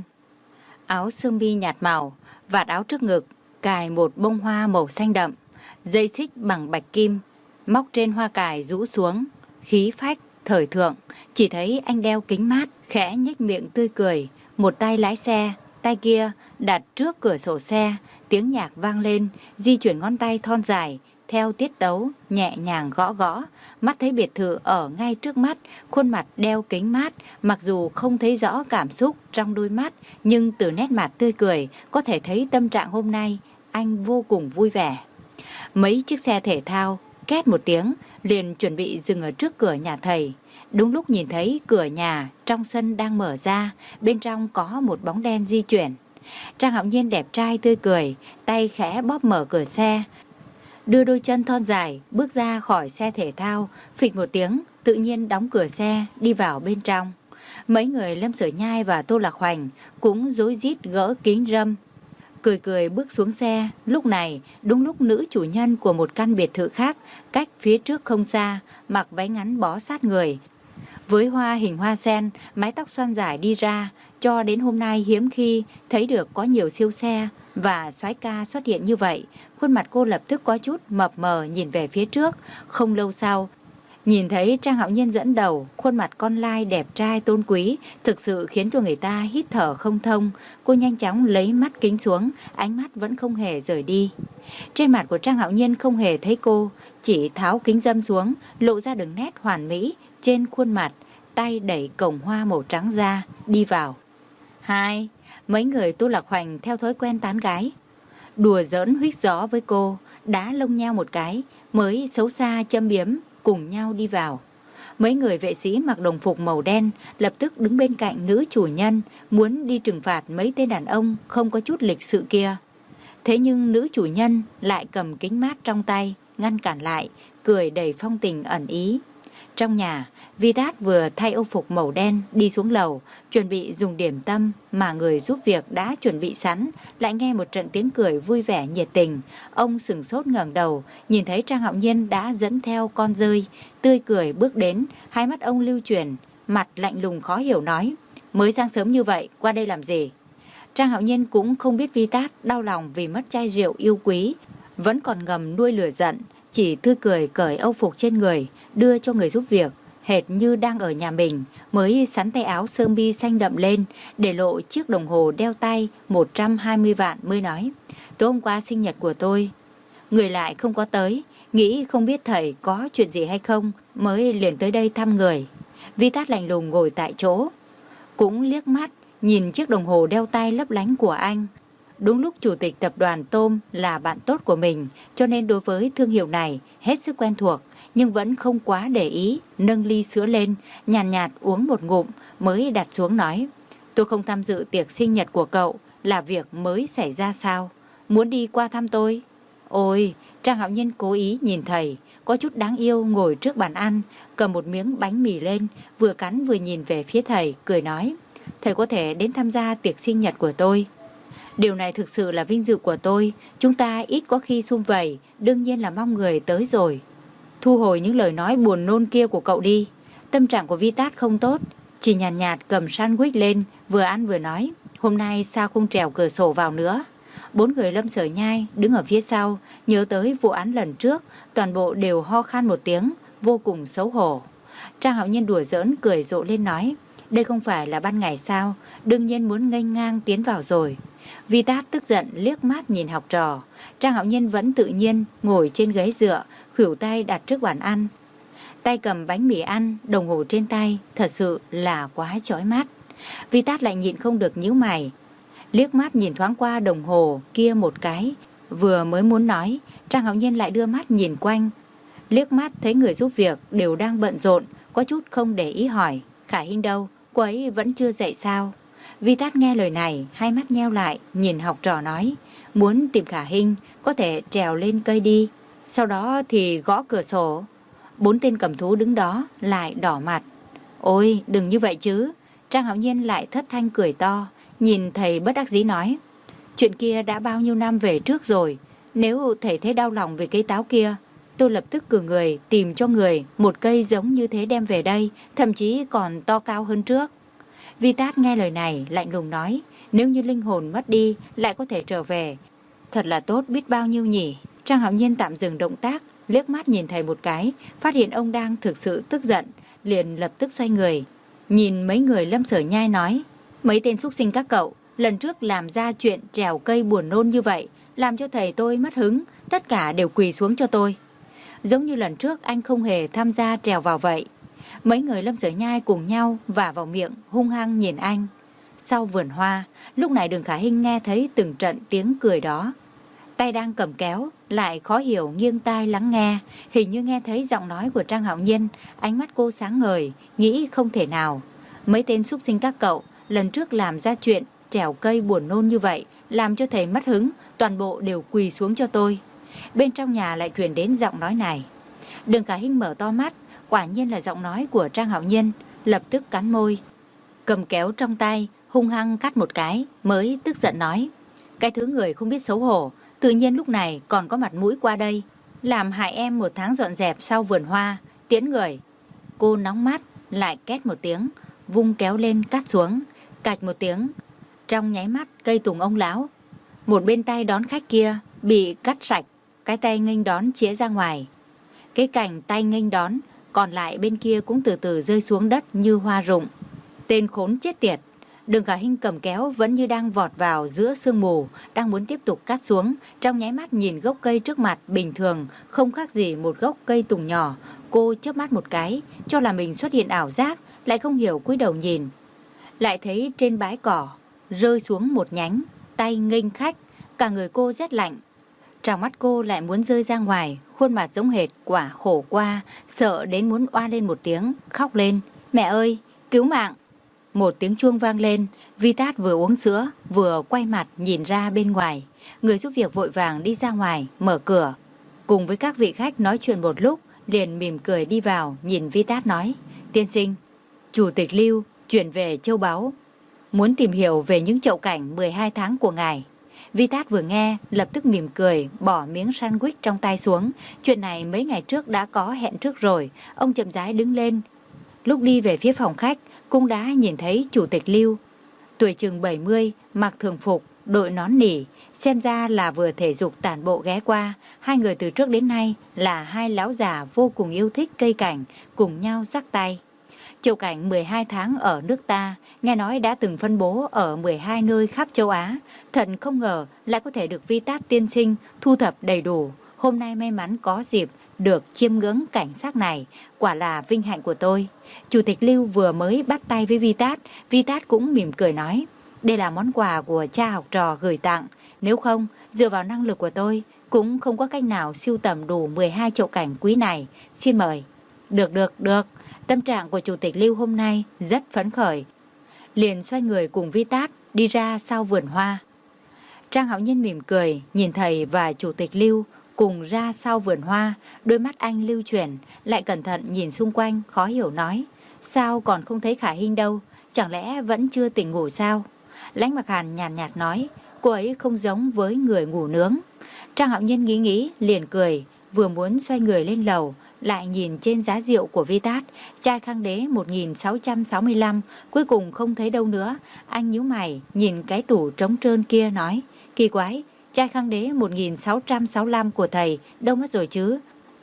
Áo sơ mi nhạt màu, vạt áo trước ngực, cài một bông hoa màu xanh đậm, dây xích bằng bạch kim, móc trên hoa cài rũ xuống, khí phách, thời thượng. Chỉ thấy anh đeo kính mát, khẽ nhếch miệng tươi cười, một tay lái xe, tay kia đặt trước cửa sổ xe, tiếng nhạc vang lên, di chuyển ngón tay thon dài, theo tiết tấu, nhẹ nhàng gõ gõ. Mắt thấy biệt thự ở ngay trước mắt, khuôn mặt đeo kính mát, mặc dù không thấy rõ cảm xúc trong đôi mắt, nhưng từ nét mặt tươi cười, có thể thấy tâm trạng hôm nay, anh vô cùng vui vẻ. Mấy chiếc xe thể thao, két một tiếng, liền chuẩn bị dừng ở trước cửa nhà thầy. Đúng lúc nhìn thấy cửa nhà trong sân đang mở ra, bên trong có một bóng đen di chuyển. Trang Hạo Nhiên đẹp trai tươi cười, tay khẽ bóp mở cửa xe, đưa đôi chân thon dài bước ra khỏi xe thể thao, phịch một tiếng tự nhiên đóng cửa xe đi vào bên trong. Mấy người Lâm Sở Nhai và Tô Lạc Hoành cũng rối rít gỡ kính râm, cười cười bước xuống xe. Lúc này đúng lúc nữ chủ nhân của một căn biệt thự khác cách phía trước không xa, mặc váy ngắn bó sát người, với hoa hình hoa sen, mái tóc xoăn dài đi ra. Cho đến hôm nay hiếm khi thấy được có nhiều siêu xe và soái ca xuất hiện như vậy. Khuôn mặt cô lập tức có chút mập mờ nhìn về phía trước. Không lâu sau, nhìn thấy Trang Hạo Nhiên dẫn đầu, khuôn mặt con lai đẹp trai tôn quý, thực sự khiến cho người ta hít thở không thông. Cô nhanh chóng lấy mắt kính xuống, ánh mắt vẫn không hề rời đi. Trên mặt của Trang Hạo Nhiên không hề thấy cô, chỉ tháo kính râm xuống, lộ ra đường nét hoàn mỹ trên khuôn mặt, tay đẩy cổng hoa màu trắng ra, đi vào. Hai, mấy người Tô Lạc Hoành theo thói quen tán gái. đùa giỡn huýt gió với cô, đá lông nhau một cái, mới xấu xa châm biếm cùng nhau đi vào. Mấy người vệ sĩ mặc đồng phục màu đen lập tức đứng bên cạnh nữ chủ nhân, muốn đi trừng phạt mấy tên đàn ông không có chút lịch sự kia. Thế nhưng nữ chủ nhân lại cầm kính mát trong tay, ngăn cản lại, cười đầy phong tình ẩn ý. Trong nhà, Vitas vừa thay âu phục màu đen đi xuống lầu, chuẩn bị dùng điểm tâm mà người giúp việc đã chuẩn bị sẵn, lại nghe một trận tiếng cười vui vẻ nhiệt tình. Ông sửng sốt ngẩng đầu, nhìn thấy Trang Hạo Nhiên đã dẫn theo con dơi, tươi cười bước đến, hai mắt ông lưu chuyển, mặt lạnh lùng khó hiểu nói: mới sáng sớm như vậy, qua đây làm gì? Trang Hạo Nhiên cũng không biết Vitas đau lòng vì mất chai rượu yêu quý, vẫn còn ngầm nuôi lửa giận, chỉ tươi cười cởi âu phục trên người, đưa cho người giúp việc, hệt như đang ở nhà mình, mới sắn tay áo sơ mi xanh đậm lên, để lộ chiếc đồng hồ đeo tay một trăm hai mươi vạn mới nói: tối hôm qua sinh nhật của tôi, người lại không có tới, nghĩ không biết thầy có chuyện gì hay không, mới liền tới đây thăm người. Vitas lạnh lùng ngồi tại chỗ, cũng liếc mắt nhìn chiếc đồng hồ đeo tay lấp lánh của anh. Đúng lúc chủ tịch tập đoàn tôm là bạn tốt của mình, cho nên đối với thương hiệu này hết sức quen thuộc, nhưng vẫn không quá để ý, nâng ly sữa lên, nhàn nhạt, nhạt uống một ngụm, mới đặt xuống nói: tôi không tham dự tiệc sinh nhật của cậu, là việc mới xảy ra sao? Muốn đi qua thăm tôi? Ôi, Trang Hạo Nhiên cố ý nhìn thầy, có chút đáng yêu ngồi trước bàn ăn, cầm một miếng bánh mì lên, vừa cắn vừa nhìn về phía thầy, cười nói: thầy có thể đến tham gia tiệc sinh nhật của tôi. Điều này thực sự là vinh dự của tôi, chúng ta ít có khi sum vầy, đương nhiên là mong người tới rồi. Thu hồi những lời nói buồn nôn kia của cậu đi. Tâm trạng của Vitas không tốt, chỉ nhàn nhạt, nhạt cầm sandwich lên, vừa ăn vừa nói: hôm nay sao không trèo cửa sổ vào nữa? Bốn người Lâm Sở Nhai đứng ở phía sau, nhớ tới vụ án lần trước, toàn bộ đều ho khan một tiếng, vô cùng xấu hổ. Trang Hạo Nhiên đùa giỡn cười rộ lên nói: đây không phải là ban ngày sao, đương nhiên muốn nghênh ngang tiến vào rồi. Vitas tức giận liếc mắt nhìn học trò. Trang Hạo Nhiên vẫn tự nhiên ngồi trên ghế dựa, khuỷu tay đặt trước bàn ăn, tay cầm bánh mì ăn, đồng hồ trên tay, thật sự là quá chói mắt. Vitas lại nhịn không được nhíu mày, liếc mắt nhìn thoáng qua đồng hồ kia một cái, vừa mới muốn nói, Trang Hạo Nhiên lại đưa mắt nhìn quanh, liếc mắt thấy người giúp việc đều đang bận rộn, có chút không để ý hỏi: Khả Hinh đâu, cô ấy vẫn chưa dậy sao? Vitas nghe lời này, hai mắt nheo lại, nhìn học trò nói: muốn tìm Khả Hinh, có thể trèo lên cây đi, sau đó thì gõ cửa sổ. Bốn tên cầm thú đứng đó lại đỏ mặt. Ôi, đừng như vậy chứ. Trang Hạo Nhiên lại thất thanh cười to, nhìn thầy bất đắc dĩ nói: chuyện kia đã bao nhiêu năm về trước rồi, nếu thầy thấy đau lòng về cây táo kia, tôi lập tức cử người tìm cho người một cây giống như thế đem về đây, thậm chí còn to cao hơn trước. Vitas nghe lời này lạnh lùng nói: nếu như linh hồn mất đi lại có thể trở về, thật là tốt biết bao nhiêu nhỉ. Trang Hạo Nhiên tạm dừng động tác, liếc mắt nhìn thầy một cái, phát hiện ông đang thực sự tức giận, liền lập tức xoay người, nhìn mấy người Lâm Sở Nhai nói: mấy tên xúc sinh các cậu, lần trước làm ra chuyện trèo cây buồn nôn như vậy, làm cho thầy tôi mất hứng, tất cả đều quỳ xuống cho tôi. Giống như lần trước anh không hề tham gia trèo vào vậy. Mấy người Lâm Sở Nhai cùng nhau vả vào miệng, hung hăng nhìn anh. Sau vườn hoa, lúc này Đường Khả Hinh nghe thấy từng trận tiếng cười đó, tay đang cầm kéo, lại khó hiểu nghiêng tai lắng nghe, hình như nghe thấy giọng nói của Trang Hạo Nhiên, ánh mắt cô sáng ngời, nghĩ không thể nào. Mấy tên xúc sinh các cậu, lần trước làm ra chuyện trèo cây buồn nôn như vậy, làm cho thầy mất hứng, toàn bộ đều quỳ xuống cho tôi. Bên trong nhà lại truyền đến giọng nói này. Đường Khả Hinh mở to mắt, quả nhiên là giọng nói của Trang Hạo Nhiên, lập tức cắn môi, cầm kéo trong tay, hung hăng cắt một cái, mới tức giận nói: cái thứ người không biết xấu hổ, tự nhiên lúc này còn có mặt mũi qua đây, làm hại em một tháng dọn dẹp sau vườn hoa, tiễn người. Cô nóng mắt, lại két một tiếng, vung kéo lên cắt xuống, cạch một tiếng, trong nháy mắt cây tùng ông lão, một bên tay đón khách kia bị cắt sạch, cái tay nghênh đón chĩa ra ngoài, cái cành tay nghênh đón còn lại bên kia cũng từ từ rơi xuống đất như hoa rụng. Tên khốn chết tiệt. Đường Khả Hinh cầm kéo vẫn như đang vọt vào giữa sương mù, đang muốn tiếp tục cắt xuống, trong nháy mắt nhìn gốc cây trước mặt bình thường, không khác gì một gốc cây tùng nhỏ. Cô chớp mắt một cái, cho là mình xuất hiện ảo giác, lại không hiểu cúi đầu nhìn, lại thấy trên bãi cỏ rơi xuống một nhánh tay nghênh khách, Cả người cô rét lạnh. Trong mắt cô lại muốn rơi ra ngoài, khuôn mặt giống hệt quả khổ qua, sợ đến muốn oa lên một tiếng, khóc lên. Mẹ ơi, cứu mạng! Một tiếng chuông vang lên, Vitat vừa uống sữa, vừa quay mặt nhìn ra bên ngoài. Người giúp việc vội vàng đi ra ngoài, mở cửa. Cùng với các vị khách nói chuyện một lúc, liền mỉm cười đi vào, nhìn Vitat nói. Tiên sinh, Chủ tịch Lưu chuyển về châu báu, muốn tìm hiểu về những chậu cảnh mười hai tháng của ngài. Vitat vừa nghe, lập tức mỉm cười, bỏ miếng sandwich trong tay xuống. Chuyện này mấy ngày trước đã có hẹn trước rồi. Ông chậm rãi đứng lên. Lúc đi về phía phòng khách, cũng đã nhìn thấy Chủ tịch Lưu. Tuổi chừng bảy mươi, mặc thường phục, đội nón nỉ, xem ra là vừa thể dục tản bộ ghé qua. Hai người từ trước đến nay là hai lão già vô cùng yêu thích cây cảnh, cùng nhau dắt tay. Chậu cảnh mười hai tháng ở nước ta, nghe nói đã từng phân bố ở mười hai nơi khắp châu Á. Thật không ngờ lại có thể được Vitat tiên sinh thu thập đầy đủ. Hôm nay may mắn có dịp được chiêm ngưỡng cảnh sắc này, quả là vinh hạnh của tôi. Chủ tịch Lưu vừa mới bắt tay với Vitat, Vitat cũng mỉm cười nói, đây là món quà của cha học trò gửi tặng. Nếu không, dựa vào năng lực của tôi, cũng không có cách nào sưu tầm đủ mười hai chậu cảnh quý này. Xin mời. Được, được, được. Tâm trạng của Chủ tịch Lưu hôm nay rất phấn khởi. Liền xoay người cùng Vitat đi ra sau vườn hoa. Trang Hạo Nhiên mỉm cười, nhìn thầy và Chủ tịch Lưu cùng ra sau vườn hoa. Đôi mắt anh lưu chuyển, lại cẩn thận nhìn xung quanh, khó hiểu nói. Sao còn không thấy Khả Hinh đâu? Chẳng lẽ vẫn chưa tỉnh ngủ sao? Lãnh Mặc Hàn nhàn nhạt, nhạt nói, cô ấy không giống với người ngủ nướng. Trang Hạo Nhiên nghĩ nghĩ, liền cười, vừa muốn xoay người lên lầu, lại nhìn trên giá rượu của Vitat, chai Khang Đế một nghìn sáu trăm sáu mươi lăm, cuối cùng không thấy đâu nữa. Anh nhíu mày, nhìn cái tủ trống trơn kia nói, kỳ quái, chai Khang Đế một nghìn sáu trăm sáu mươi lăm của thầy đâu mất rồi chứ?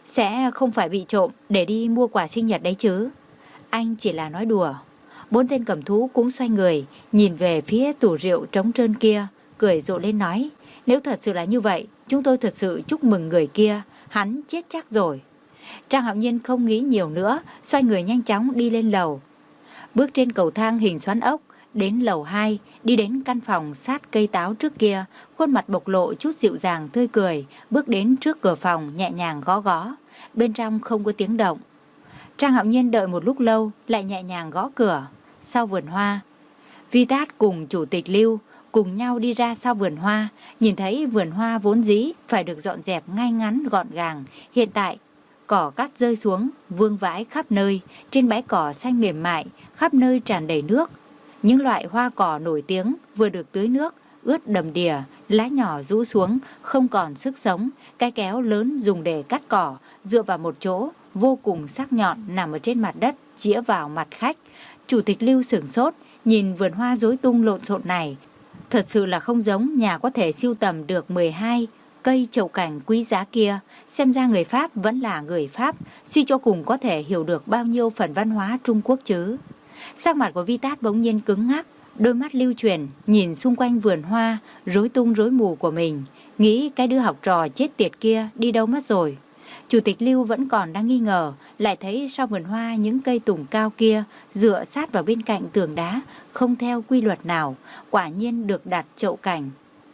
Sẽ không phải bị trộm để đi mua quà sinh nhật đấy chứ? Anh chỉ là nói đùa. Bốn tên cầm thú cũng xoay người, nhìn về phía tủ rượu trống trơn kia, cười rộ lên nói, nếu thật sự là như vậy, chúng tôi thật sự chúc mừng người kia, hắn chết chắc rồi. Trang Hạo Nhiên không nghĩ nhiều nữa, xoay người nhanh chóng đi lên lầu. Bước trên cầu thang hình xoắn ốc, đến lầu hai, đi đến căn phòng sát cây táo trước kia, khuôn mặt bộc lộ chút dịu dàng tươi cười, bước đến trước cửa phòng nhẹ nhàng gõ gõ. Bên trong không có tiếng động. Trang Hạo Nhiên đợi một lúc lâu, lại nhẹ nhàng gõ cửa. Sau vườn hoa, Vitat cùng Chủ tịch Lưu cùng nhau đi ra sau vườn hoa, nhìn thấy vườn hoa vốn dĩ phải được dọn dẹp ngay ngắn gọn gàng, hiện tại cỏ cắt rơi xuống, vương vãi khắp nơi, trên bãi cỏ xanh mềm mại, khắp nơi tràn đầy nước. Những loại hoa cỏ nổi tiếng vừa được tưới nước, ướt đầm đìa, lá nhỏ rũ xuống, không còn sức sống. Cái kéo lớn dùng để cắt cỏ, dựa vào một chỗ, vô cùng sắc nhọn nằm ở trên mặt đất, chĩa vào mặt khách. Chủ tịch Lưu sửng sốt, nhìn vườn hoa rối tung lộn xộn này. Thật sự là không giống nhà có thể sưu tầm được mười hai cây chậu cảnh quý giá kia. Xem ra người Pháp vẫn là người Pháp, suy cho cùng có thể hiểu được bao nhiêu phần văn hóa Trung Quốc chứ. Sắc mặt của Vitat bỗng nhiên cứng ngắc, đôi mắt lưu chuyển, nhìn xung quanh vườn hoa rối tung rối mù của mình, nghĩ cái đứa học trò chết tiệt kia đi đâu mất rồi. Chủ tịch Lưu vẫn còn đang nghi ngờ, lại thấy sau vườn hoa những cây tùng cao kia dựa sát vào bên cạnh tường đá, không theo quy luật nào, quả nhiên được đặt chậu cảnh.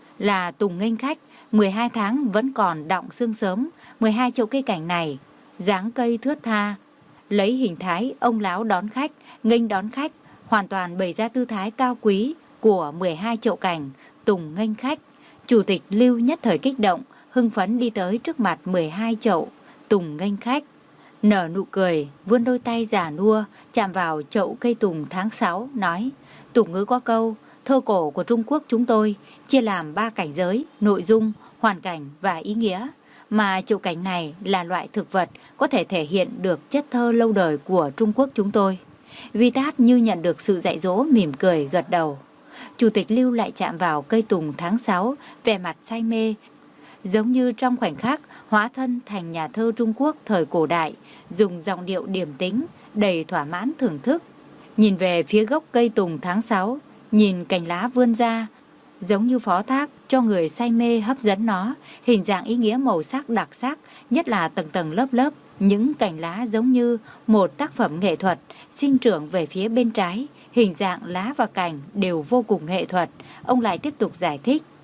Là tùng nghênh khách, mười hai tháng vẫn còn đọng sương sớm. Mười hai chậu cây cảnh này, dáng cây thướt tha, lấy hình thái ông lão đón khách, nghênh đón khách, hoàn toàn bày ra tư thái cao quý của mười hai chậu cảnh tùng nghênh khách. Chủ tịch Lưu nhất thời kích động, hưng phấn đi tới trước mặt mười hai chậu tùng nghênh khách, nở nụ cười, vươn đôi tay già nua chạm vào chậu cây tùng tháng sáu, nói: tục ngữ có câu, thơ cổ của Trung Quốc chúng tôi chia làm ba cảnh giới: nội dung, hoàn cảnh và ý nghĩa. Mà chậu cảnh này là loại thực vật có thể thể hiện được chất thơ lâu đời của Trung Quốc chúng tôi. Vitat như nhận được sự dạy dỗ, mỉm cười gật đầu. Chủ tịch Lưu lại chạm vào cây tùng tháng sáu, vẻ mặt say mê, giống như trong khoảnh khắc hóa thân thành nhà thơ Trung Quốc thời cổ đại, dùng giọng điệu điềm tĩnh, đầy thỏa mãn thưởng thức. Nhìn về phía gốc cây tùng tháng sáu, nhìn cành lá vươn ra, giống như phó thác cho người say mê hấp dẫn nó, hình dạng ý nghĩa màu sắc đặc sắc, nhất là tầng tầng lớp lớp, những cành lá giống như một tác phẩm nghệ thuật, sinh trưởng về phía bên trái, hình dạng lá và cành đều vô cùng nghệ thuật. Ông lại tiếp tục giải thích.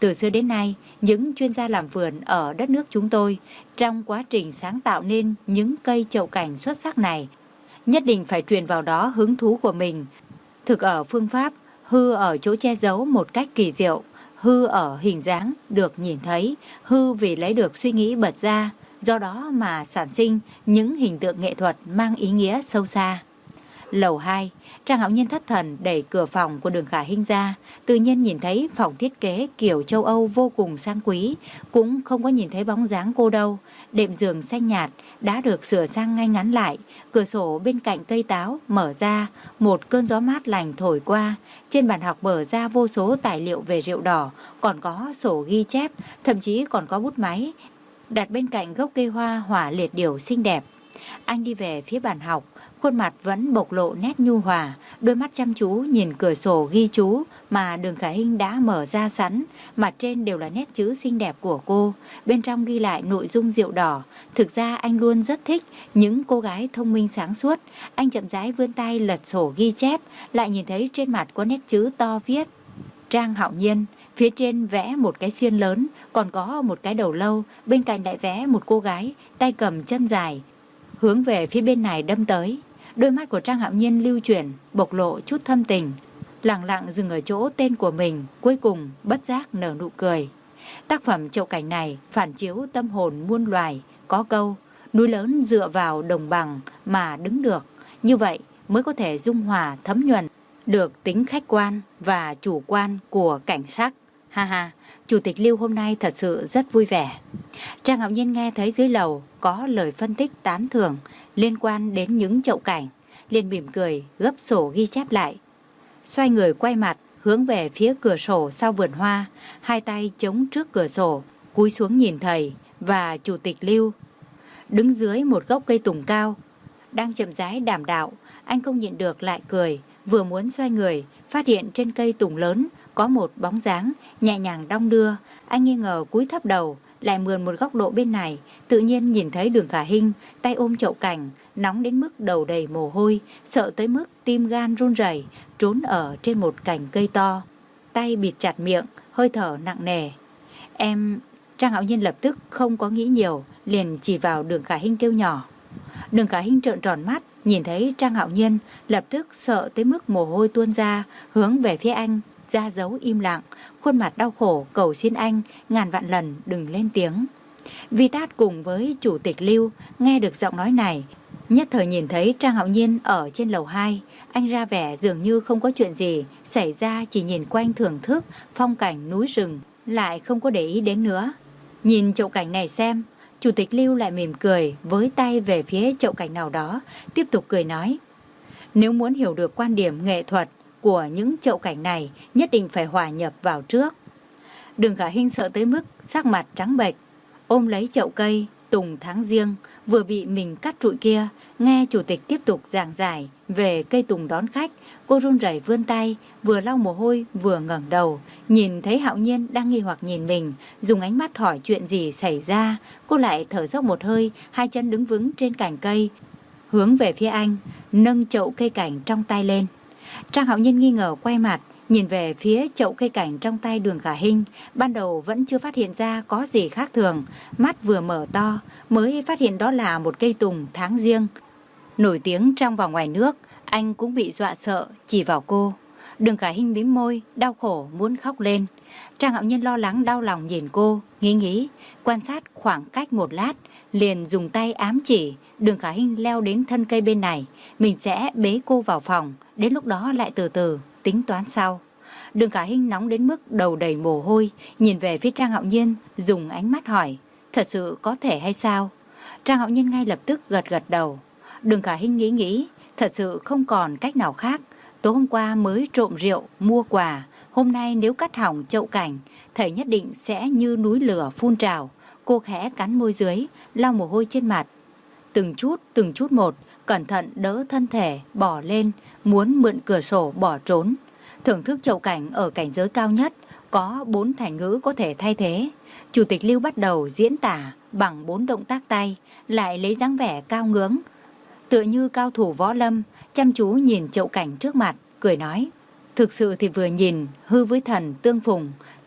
Từ xưa đến nay, những chuyên gia làm vườn ở đất nước chúng tôi, trong quá trình sáng tạo nên những cây chậu cảnh xuất sắc này, nhất định phải truyền vào đó hứng thú của mình. Thực ở phương pháp, hư ở chỗ che giấu một cách kỳ diệu, hư ở hình dáng được nhìn thấy, hư vì lấy được suy nghĩ bật ra, do đó mà sản sinh những hình tượng nghệ thuật mang ý nghĩa sâu xa. Lầu hai, Trang Hạo Nhiên thất thần đẩy cửa phòng của Đường Khả Hinh ra, tự nhiên nhìn thấy phòng thiết kế kiểu châu Âu vô cùng sang quý, cũng không có nhìn thấy bóng dáng cô đâu. Đệm giường xanh nhạt đã được sửa sang ngay ngắn lại, cửa sổ bên cạnh cây táo mở ra, một cơn gió mát lành thổi qua. Trên bàn học mở ra vô số tài liệu về rượu đỏ, còn có sổ ghi chép, thậm chí còn có bút máy đặt bên cạnh gốc cây hoa hỏa liệt điểu xinh đẹp. Anh đi về phía bàn học, khuôn mặt vẫn bộc lộ nét nhu hòa, đôi mắt chăm chú nhìn cửa sổ ghi chú mà Đường Khả Hinh đã mở ra sẵn, mặt trên đều là nét chữ xinh đẹp của cô, bên trong ghi lại nội dung rượu đỏ. Thực ra anh luôn rất thích những cô gái thông minh sáng suốt. Anh chậm rãi vươn tay lật sổ ghi chép, lại nhìn thấy trên mặt có nét chữ to viết Trang Hạo Nhiên, phía trên vẽ một cái xiên lớn, còn có một cái đầu lâu, bên cạnh lại vẽ một cô gái tay cầm chân dài, hướng về phía bên này đâm tới. Đôi mắt của Trang Hạo Nhiên lưu chuyển, bộc lộ chút thâm tình, lặng lặng dừng ở chỗ tên của mình, cuối cùng bất giác nở nụ cười. Tác phẩm chậu cảnh này phản chiếu tâm hồn muôn loài, có câu núi lớn dựa vào đồng bằng mà đứng được, như vậy mới có thể dung hòa thấm nhuần được tính khách quan và chủ quan của cảnh sắc. Ha ha, Chủ tịch Lưu hôm nay thật sự rất vui vẻ. Trang Hạo Nhiên nghe thấy dưới lầu có lời phân tích tán thưởng liên quan đến những chậu cảnh, liền mỉm cười gấp sổ ghi chép lại. Xoay người quay mặt hướng về phía cửa sổ sau vườn hoa, hai tay chống trước cửa sổ, cúi xuống nhìn thầy và Chủ tịch Lưu. Đứng dưới một gốc cây tùng cao, đang chậm rãi đàm đạo, anh không nhịn được lại cười, vừa muốn xoay người, phát hiện trên cây tùng lớn có một bóng dáng nhẹ nhàng đong đưa. Anh nghi ngờ cúi thấp đầu, lại mườn một góc độ bên này, tự nhiên nhìn thấy Đường Khả Hinh tay ôm chậu cảnh, nóng đến mức đầu đầy mồ hôi, sợ tới mức tim gan run rẩy, trốn ở trên một cành cây to, tay bịt chặt miệng, hơi thở nặng nề. Em... Trang Hạo Nhiên lập tức không có nghĩ nhiều, liền chỉ vào Đường Khả Hinh kêu nhỏ. Đường Khả Hinh trợn tròn mắt, nhìn thấy Trang Hạo Nhiên, lập tức sợ tới mức mồ hôi tuôn ra, hướng về phía anh ra dấu im lặng, khuôn mặt đau khổ cầu xin anh ngàn vạn lần đừng lên tiếng. Vi Tát cùng với Chủ tịch Lưu nghe được giọng nói này, nhất thời nhìn thấy Trang Hạo Nhiên ở trên lầu hai, anh ra vẻ dường như không có chuyện gì xảy ra, chỉ nhìn quanh thưởng thức phong cảnh núi rừng, lại không có để ý đến nữa. Nhìn chậu cảnh này xem, Chủ tịch Lưu lại mỉm cười, với tay về phía chậu cảnh nào đó, tiếp tục cười nói: nếu muốn hiểu được quan điểm nghệ thuật của những chậu cảnh này, nhất định phải hòa nhập vào trước. Đường Khả Hinh sợ tới mức sắc mặt trắng bệch, ôm lấy chậu cây tùng tháng riêng vừa bị mình cắt trụi kia. Nghe chủ tịch tiếp tục giảng giải về cây tùng đón khách, cô run rẩy vươn tay, vừa lau mồ hôi vừa ngẩng đầu, nhìn thấy Hạo Nhiên đang nghi hoặc nhìn mình, dùng ánh mắt hỏi chuyện gì xảy ra. Cô lại thở dốc một hơi, hai chân đứng vững trên cành cây, hướng về phía anh, nâng chậu cây cảnh trong tay lên. Trang Hạo Nhiên nghi ngờ quay mặt, nhìn về phía chậu cây cảnh trong tay Đường Khả Hinh, ban đầu vẫn chưa phát hiện ra có gì khác thường, mắt vừa mở to mới phát hiện đó là một cây tùng tháng riêng, nổi tiếng trong và ngoài nước. Anh cũng bị dọa sợ, chỉ vào cô. Đường Khả Hinh mím môi, đau khổ muốn khóc lên. Trang Hạo Nhiên lo lắng đau lòng nhìn cô, nghĩ nghĩ, quan sát khoảng cách một lát, liền dùng tay ám chỉ Đường Khả Hinh leo đến thân cây bên này, mình sẽ bế cô vào phòng, đến lúc đó lại từ từ tính toán sau. Đường Khả Hinh nóng đến mức đầu đầy mồ hôi, nhìn về phía Trang Hạo Nhiên, dùng ánh mắt hỏi: thật sự có thể hay sao? Trang Hạo Nhiên ngay lập tức gật gật đầu. Đường Khả Hinh nghĩ nghĩ, thật sự không còn cách nào khác. Tối hôm qua mới trộm rượu mua quà, hôm nay nếu cắt hỏng chậu cảnh, thầy nhất định sẽ như núi lửa phun trào. Cô khẽ cắn môi dưới, lau mồ hôi trên mặt, từng chút từng chút một, cẩn thận đỡ thân thể bỏ lên, muốn mượn cửa sổ bỏ trốn. Thưởng thức chậu cảnh ở cảnh giới cao nhất, có bốn thành ngữ có thể thay thế. Chủ tịch Lưu bắt đầu diễn tả bằng bốn động tác tay, lại lấy dáng vẻ cao ngưỡng, tựa như cao thủ võ lâm, chăm chú nhìn chậu cảnh trước mặt, cười nói: thực sự thì vừa nhìn hư với thần tương phùng,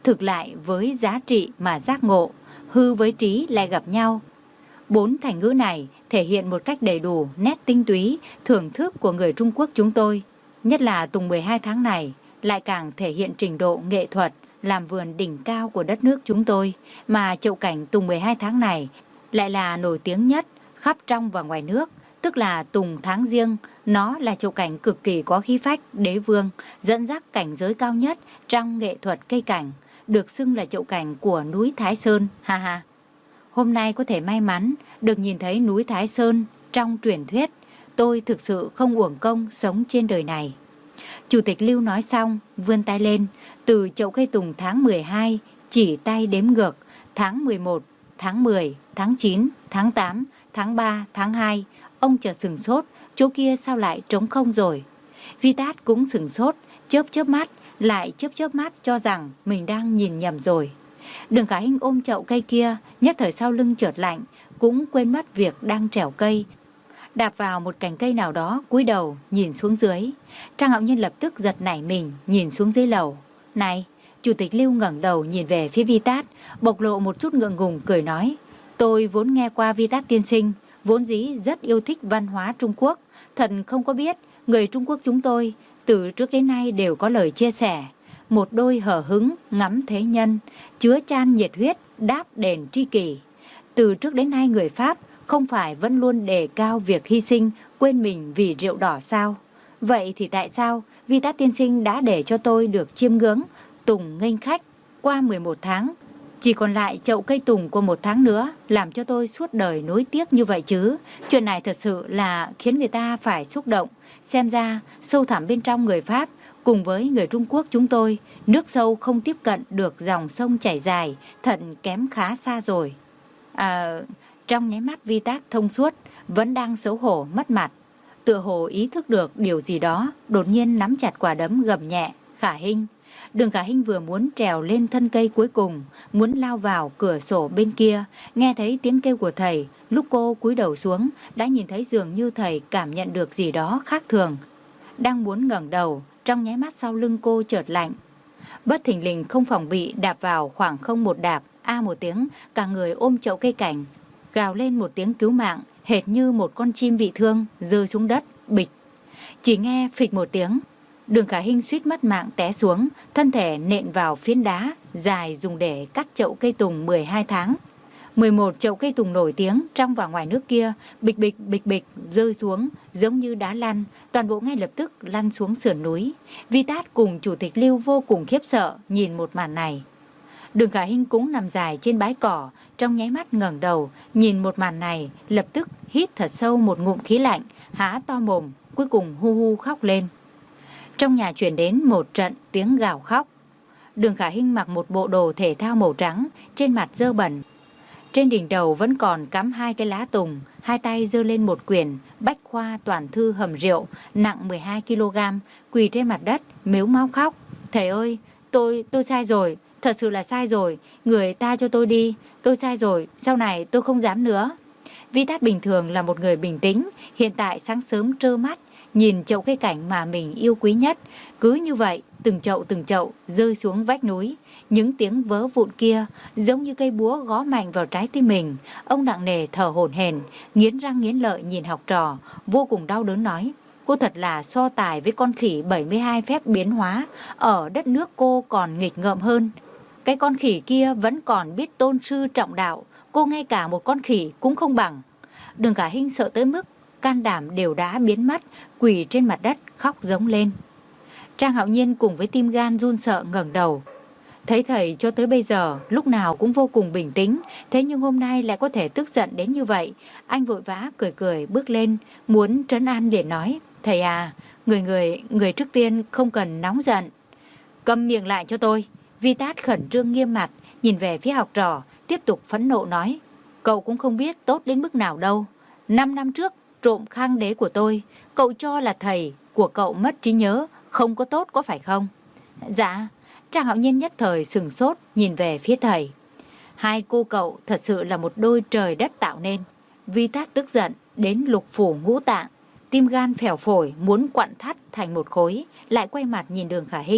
thực lại với giá trị mà giác ngộ, hư với trí lại gặp nhau. Bốn thành ngữ này thể hiện một cách đầy đủ nét tinh túy, thưởng thức của người Trung Quốc chúng tôi. Nhất là Tùng mười hai tháng này lại càng thể hiện trình độ nghệ thuật làm vườn đỉnh cao của đất nước chúng tôi, mà chậu cảnh Tùng mười hai tháng này lại là nổi tiếng nhất khắp trong và ngoài nước, tức là Tùng tháng Giêng. Nó là chậu cảnh cực kỳ có khí phách đế vương, dẫn dắt cảnh giới cao nhất trong nghệ thuật cây cảnh, được xưng là chậu cảnh của núi Thái Sơn. Ha ha. Hôm nay có thể may mắn được nhìn thấy núi Thái Sơn trong truyền thuyết, tôi thực sự không uổng công sống trên đời này. Chủ tịch Lưu nói xong, vươn tay lên, từ chậu cây tùng tháng mười hai, chỉ tay đếm ngược, tháng mười một, tháng mười, tháng chín, tháng tám, tháng ba, tháng hai. Ông chợt sửng sốt, chỗ kia sao lại trống không rồi? Vitat cũng sửng sốt, chớp chớp mắt, lại chớp chớp mắt cho rằng mình đang nhìn nhầm rồi. Đường Khả Hinh ôm chậu cây kia, nhất thời sau lưng chợt lạnh, cũng quên mất việc đang trèo cây. Đạp vào một cành cây nào đó, cúi đầu nhìn xuống dưới. Trang Hạo Nhiên lập tức giật nảy mình, nhìn xuống dưới lầu. Này, Chủ tịch Lưu ngẩng đầu nhìn về phía Vitat, bộc lộ một chút ngượng ngùng cười nói: tôi vốn nghe qua Vitat tiên sinh, vốn dĩ rất yêu thích văn hóa Trung Quốc, thật không có biết người Trung Quốc chúng tôi từ trước đến nay đều có lời chia sẻ, một đôi hở hứng ngắm thế nhân, chứa chan nhiệt huyết đáp đền tri kỷ. Từ trước đến nay người Pháp không phải vẫn luôn đề cao việc hy sinh, quên mình vì rượu đỏ sao? Vậy thì tại sao Vitat tiên sinh đã để cho tôi được chiêm ngưỡng tùng nghênh khách qua mười một tháng, chỉ còn lại chậu cây tùng của một tháng nữa, làm cho tôi suốt đời nối tiếc như vậy chứ? Chuyện này thật sự là khiến người ta phải xúc động. Xem ra sâu thẳm bên trong người Pháp cùng với người Trung Quốc chúng tôi, nước sâu không tiếp cận được dòng sông chảy dài, thận kém khá xa rồi. À, trong nháy mắt Vitat thông suốt, vẫn đang xấu hổ mất mặt, tựa hồ ý thức được điều gì đó, đột nhiên nắm chặt quả đấm gầm nhẹ: Khả Hinh. Đường Khả Hinh vừa muốn trèo lên thân cây cuối cùng, muốn lao vào cửa sổ bên kia, nghe thấy tiếng kêu của thầy. Lúc cô cúi đầu xuống, đã nhìn thấy dường như thầy cảm nhận được gì đó khác thường. Đang muốn ngẩng đầu, trong nháy mắt sau lưng cô chợt lạnh. Bất thình lình không phòng bị đạp vào khoảng không một đạp, a một tiếng, cả người ôm chậu cây cảnh, gào lên một tiếng cứu mạng, hệt như một con chim bị thương rơi xuống đất, bịch. Chỉ nghe phịch một tiếng, Đường Khả Hinh suýt mất mạng té xuống, thân thể nện vào phiến đá dài dùng để cắt chậu cây tùng mười hai tháng. mười một chậu cây tùng nổi tiếng trong và ngoài nước kia, bịch bịch bịch bịch rơi xuống giống như đá lăn, toàn bộ ngay lập tức lăn xuống sườn núi. Vitat cùng Chủ tịch Lưu vô cùng khiếp sợ nhìn một màn này. Đường Khả Hinh cũng nằm dài trên bãi cỏ, trong nháy mắt ngẩng đầu nhìn một màn này, lập tức hít thật sâu một ngụm khí lạnh, há to mồm, cuối cùng hu hu khóc lên. Trong nhà truyền đến một trận tiếng gào khóc. Đường Khả Hinh mặc một bộ đồ thể thao màu trắng, trên mặt dơ bẩn. Trên đỉnh đầu vẫn còn cắm hai cái lá tùng, hai tay giơ lên một quyển Bách khoa toàn thư hầm rượu nặng mười hai ki lô gam, quỳ trên mặt đất mếu máu khóc. Thầy ơi, tôi tôi sai rồi, thật sự là sai rồi, người ta cho tôi đi, tôi sai rồi, sau này tôi không dám nữa. Vitat bình thường là một người bình tĩnh, hiện tại sáng sớm trơ mắt nhìn chậu cây cảnh mà mình yêu quý nhất, cứ như vậy từng chậu từng chậu rơi xuống vách núi. Những tiếng vỡ vụn kia giống như cây búa gõ mạnh vào trái tim mình. Ông nặng nề thở hổn hển, nghiến răng nghiến lợi nhìn học trò, vô cùng đau đớn nói: cô thật là so tài với con khỉ bảy mươi hai phép biến hóa, ở đất nước cô còn nghịch ngợm hơn. Cái con khỉ kia vẫn còn biết tôn sư trọng đạo, cô ngay cả một con khỉ cũng không bằng. Đường Khả Hinh sợ tới mức can đảm đều đã biến mất, quỳ trên mặt đất khóc giống lên. Trang Hạo Nhiên cùng với tim gan run sợ ngẩng đầu. Thấy thầy cho tới bây giờ lúc nào cũng vô cùng bình tĩnh, thế nhưng hôm nay lại có thể tức giận đến như vậy. Anh vội vã cười cười bước lên, muốn trấn an để nói: thầy à, người người người trước tiên không cần nóng giận. Câm miệng lại cho tôi. Vitat khẩn trương nghiêm mặt nhìn về phía học trò, tiếp tục phẫn nộ nói: cậu cũng không biết tốt đến mức nào đâu. Năm năm trước trộm khang đế của tôi, cậu cho là thầy của cậu mất trí nhớ, không có tốt có phải không? Dạ. Trang Hạo Nhiên nhất thời sừng sốt nhìn về phía thầy. Hai cô cậu thật sự là một đôi trời đất tạo nên. Vitat tức giận đến lục phủ ngũ tạng, tim gan phèo phổi muốn quặn thắt thành một khối, lại quay mặt nhìn Đường Khả Hinh,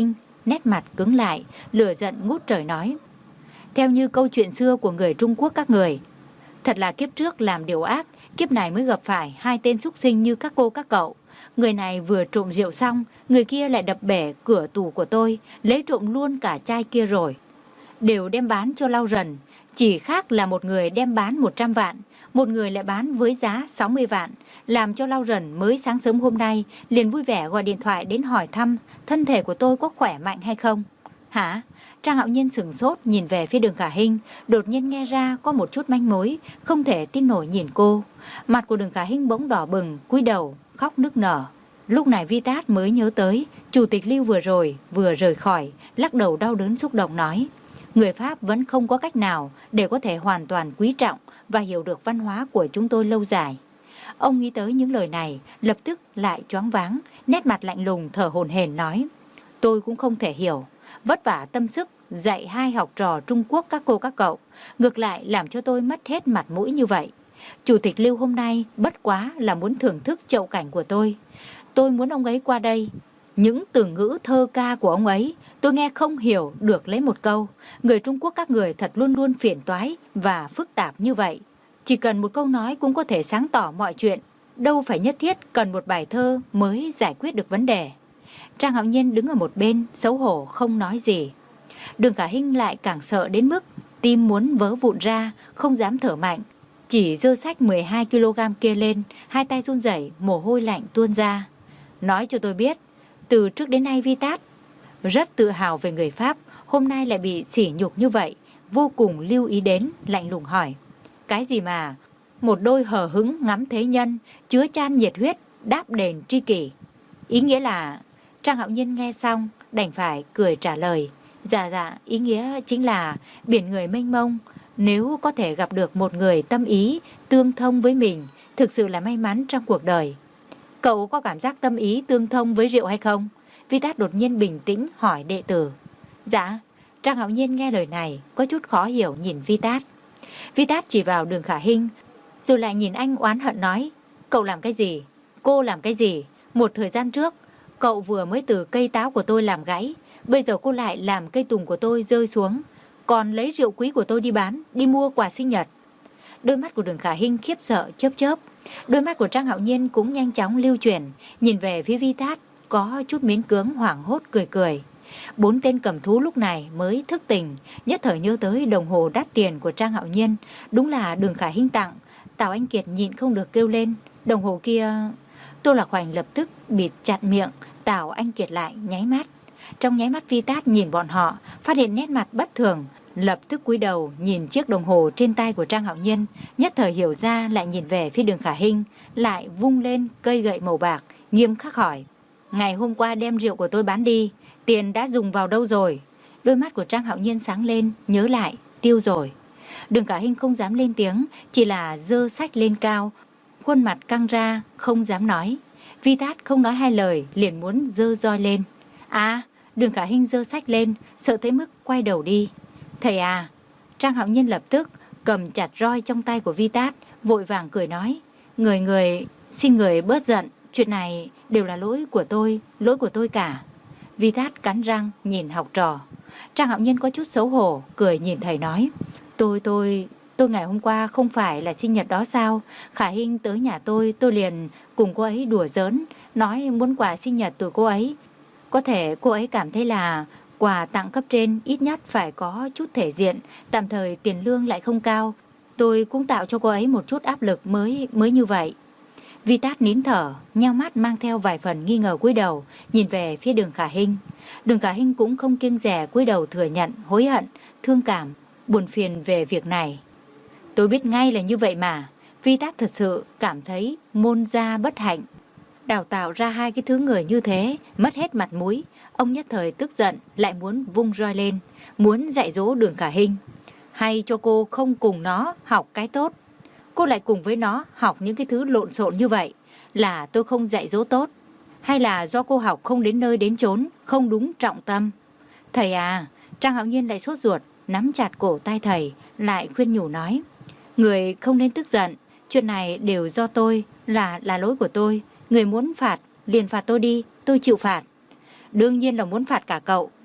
nét mặt cứng lại, lửa giận ngút trời nói: theo như câu chuyện xưa của người Trung Quốc các người, thật là kiếp trước làm điều ác, kiếp này mới gặp phải hai tên súc sinh như các cô các cậu. Người này vừa trộm rượu xong, người kia lại đập bể cửa tủ của tôi, lấy trộm luôn cả chai kia rồi. Đều đem bán cho lau rần, chỉ khác là một người đem bán một trăm vạn, một người lại bán với giá sáu mươi vạn, làm cho lau rần mới sáng sớm hôm nay liền vui vẻ gọi điện thoại đến hỏi thăm thân thể của tôi có khỏe mạnh hay không. Hả? Trang Hạo Nhiên sửng sốt nhìn về phía Đường Khả Hinh, đột nhiên nghe ra có một chút manh mối, không thể tin nổi nhìn cô. Mặt của Đường Khả Hinh bỗng đỏ bừng, cúi đầu khóc nức nở. Lúc này Vi Tát mới nhớ tới Chủ tịch Lưu vừa rồi vừa rời khỏi, lắc đầu đau đớn xúc động nói: người Pháp vẫn không có cách nào để có thể hoàn toàn quý trọng và hiểu được văn hóa của chúng tôi lâu dài. Ông nghĩ tới những lời này, lập tức lại choáng váng, nét mặt lạnh lùng thở hổn hển nói: tôi cũng không thể hiểu, vất vả tâm sức dạy hai học trò Trung Quốc các cô các cậu, ngược lại làm cho tôi mất hết mặt mũi như vậy. Chủ tịch Lưu hôm nay bất quá là muốn thưởng thức chậu cảnh của tôi. Tôi muốn ông ấy qua đây. Những từ ngữ thơ ca của ông ấy tôi nghe không hiểu được lấy một câu. Người Trung Quốc các người thật luôn luôn phiền toái và phức tạp như vậy. Chỉ cần một câu nói cũng có thể sáng tỏ mọi chuyện, đâu phải nhất thiết cần một bài thơ mới giải quyết được vấn đề. Trang Hạo Nhiên đứng ở một bên, xấu hổ không nói gì. Đường Khả Hinh lại càng sợ đến mức tim muốn vỡ vụn ra, không dám thở mạnh, chỉ giơ xách mười hai ki lô gam kia lên, hai tay run rẩy, mồ hôi lạnh tuôn ra. Nói cho tôi biết, từ trước đến nay Vi Tát rất tự hào về người Pháp, hôm nay lại bị sỉ nhục như vậy, vô cùng lưu ý đến, lạnh lùng hỏi: cái gì mà một đôi hờ hững ngắm thế nhân, chứa chan nhiệt huyết, đáp đền tri kỷ? Ý nghĩa là... Trang Hạo Nhiên nghe xong đành phải cười trả lời: dạ dạ, ý nghĩa chính là biển người mênh mông, nếu có thể gặp được một người tâm ý tương thông với mình, thực sự là may mắn trong cuộc đời. Cậu có cảm giác tâm ý tương thông với rượu hay không? Vi Tát đột nhiên bình tĩnh hỏi đệ tử. Dạ. Trang Hạo Nhiên nghe lời này có chút khó hiểu nhìn Vi Tát. Vi Tát chỉ vào Đường Khả Hinh, rồi lại nhìn anh oán hận nói: cậu làm cái gì? Cô làm cái gì? Một thời gian trước cậu vừa mới từ cây táo của tôi làm gãy, bây giờ cô lại làm cây tùng của tôi rơi xuống, còn lấy rượu quý của tôi đi bán, đi mua quà sinh nhật. Đôi mắt của Đường Khả Hinh khiếp sợ chớp chớp, đôi mắt của Trang Hạo Nhiên cũng nhanh chóng lưu chuyển, nhìn về phía Vi Tát có chút miễn cưỡng hoảng hốt cười cười. Bốn tên cầm thú lúc này mới thức tỉnh, nhất thời nhớ tới đồng hồ đắt tiền của Trang Hạo Nhiên, đúng là Đường Khả Hinh tặng. Tào Anh Kiệt nhịn không được kêu lên: đồng hồ kia... Tô Lạc Hoành lập tức bịt chặt miệng Tào Anh Kiệt lại, nháy mắt. Trong nháy mắt Vi Tát nhìn bọn họ, phát hiện nét mặt bất thường, lập tức cúi đầu nhìn chiếc đồng hồ trên tay của Trang Hạo Nhiên, nhất thời hiểu ra, lại nhìn về phía Đường Khả Hinh, lại vung lên cây gậy màu bạc, nghiêm khắc hỏi: ngày hôm qua đem rượu của tôi bán đi, tiền đã dùng vào đâu rồi? Đôi mắt của Trang Hạo Nhiên sáng lên, nhớ lại: tiêu rồi. Đường Khả Hinh không dám lên tiếng, chỉ là giơ sách lên cao, khuôn mặt căng ra, không dám nói. Vi Tát không nói hai lời, liền muốn giơ roi lên. À, Đường Khả Hinh giơ sách lên, sợ tới mức quay đầu đi. Thầy à! Trang Hạo Nhiên lập tức cầm chặt roi trong tay của Vi Tát, vội vàng cười nói: Người người, xin người bớt giận, chuyện này đều là lỗi của tôi, lỗi của tôi cả. Vi Tát cắn răng nhìn học trò. Trang Hạo Nhiên có chút xấu hổ, cười nhìn thầy nói: Tôi, tôi, tôi ngày hôm qua không phải là sinh nhật đó sao? Khả Hinh tới nhà tôi, tôi liền cùng cô ấy đùa giỡn, nói muốn quà sinh nhật từ cô ấy. Có thể cô ấy cảm thấy là quà tặng cấp trên ít nhất phải có chút thể diện, tạm thời tiền lương lại không cao. Tôi cũng tạo cho cô ấy một chút áp lực mới mới như vậy. Vi Tát nín thở, nheo mắt mang theo vài phần nghi ngờ cúi đầu, nhìn về phía Đường Khả Hinh. Đường Khả Hinh cũng không kiêng dè cúi đầu thừa nhận, hối hận, thương cảm, buồn phiền về việc này. Tôi biết ngay là như vậy mà. Vi Tát thật sự cảm thấy môn gia bất hạnh. Đào tạo ra hai cái thứ người như thế, mất hết mặt mũi. Ông nhất thời tức giận, lại muốn vung roi lên, muốn dạy dỗ Đường Khả Hinh. Hay cho cô không cùng nó học cái tốt, cô lại cùng với nó học những cái thứ lộn xộn như vậy, là tôi không dạy dỗ tốt, hay là do cô học không đến nơi đến chốn, không đúng trọng tâm? Thầy à! Trang Hạo Nhiên lại sốt ruột, nắm chặt cổ tay thầy, lại khuyên nhủ nói: Người không nên tức giận, chuyện này đều do tôi, là là lỗi của tôi. Người muốn phạt liền phạt tôi đi, tôi chịu phạt. Đương nhiên là muốn phạt cả cậu,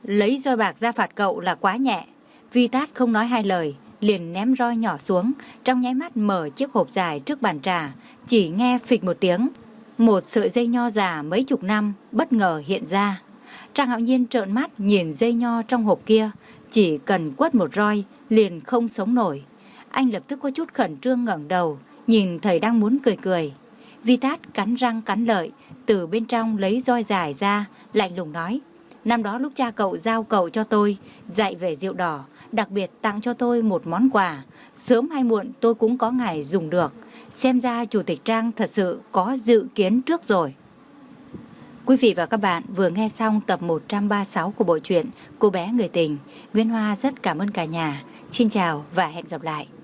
lấy roi bạc ra phạt cậu là quá nhẹ. Vitas không nói hai lời, liền ném roi nhỏ xuống, trong nháy mắt mở chiếc hộp dài trước bàn trà, chỉ nghe phịch một tiếng. Một sợi dây nho già mấy chục năm bất ngờ hiện ra. Trang Hạo Nhiên trợn mắt nhìn dây nho trong hộp kia, chỉ cần quất một roi liền không sống nổi. Anh lập tức có chút khẩn trương ngẩng đầu, nhìn thầy đang muốn cười cười. Vitas cắn răng cắn lợi, từ bên trong lấy roi dài ra, lạnh lùng nói: năm đó lúc cha cậu giao cậu cho tôi, dạy về rượu đỏ, đặc biệt tặng cho tôi một món quà. Sớm hay muộn tôi cũng có ngày dùng được. Xem ra Chủ tịch Trang thật sự có dự kiến trước rồi. Quý vị và các bạn vừa nghe xong tập một trăm ba mươi sáu của bộ truyện Cô bé người tình. Nguyễn Hoa rất cảm ơn cả nhà. Xin chào và hẹn gặp lại.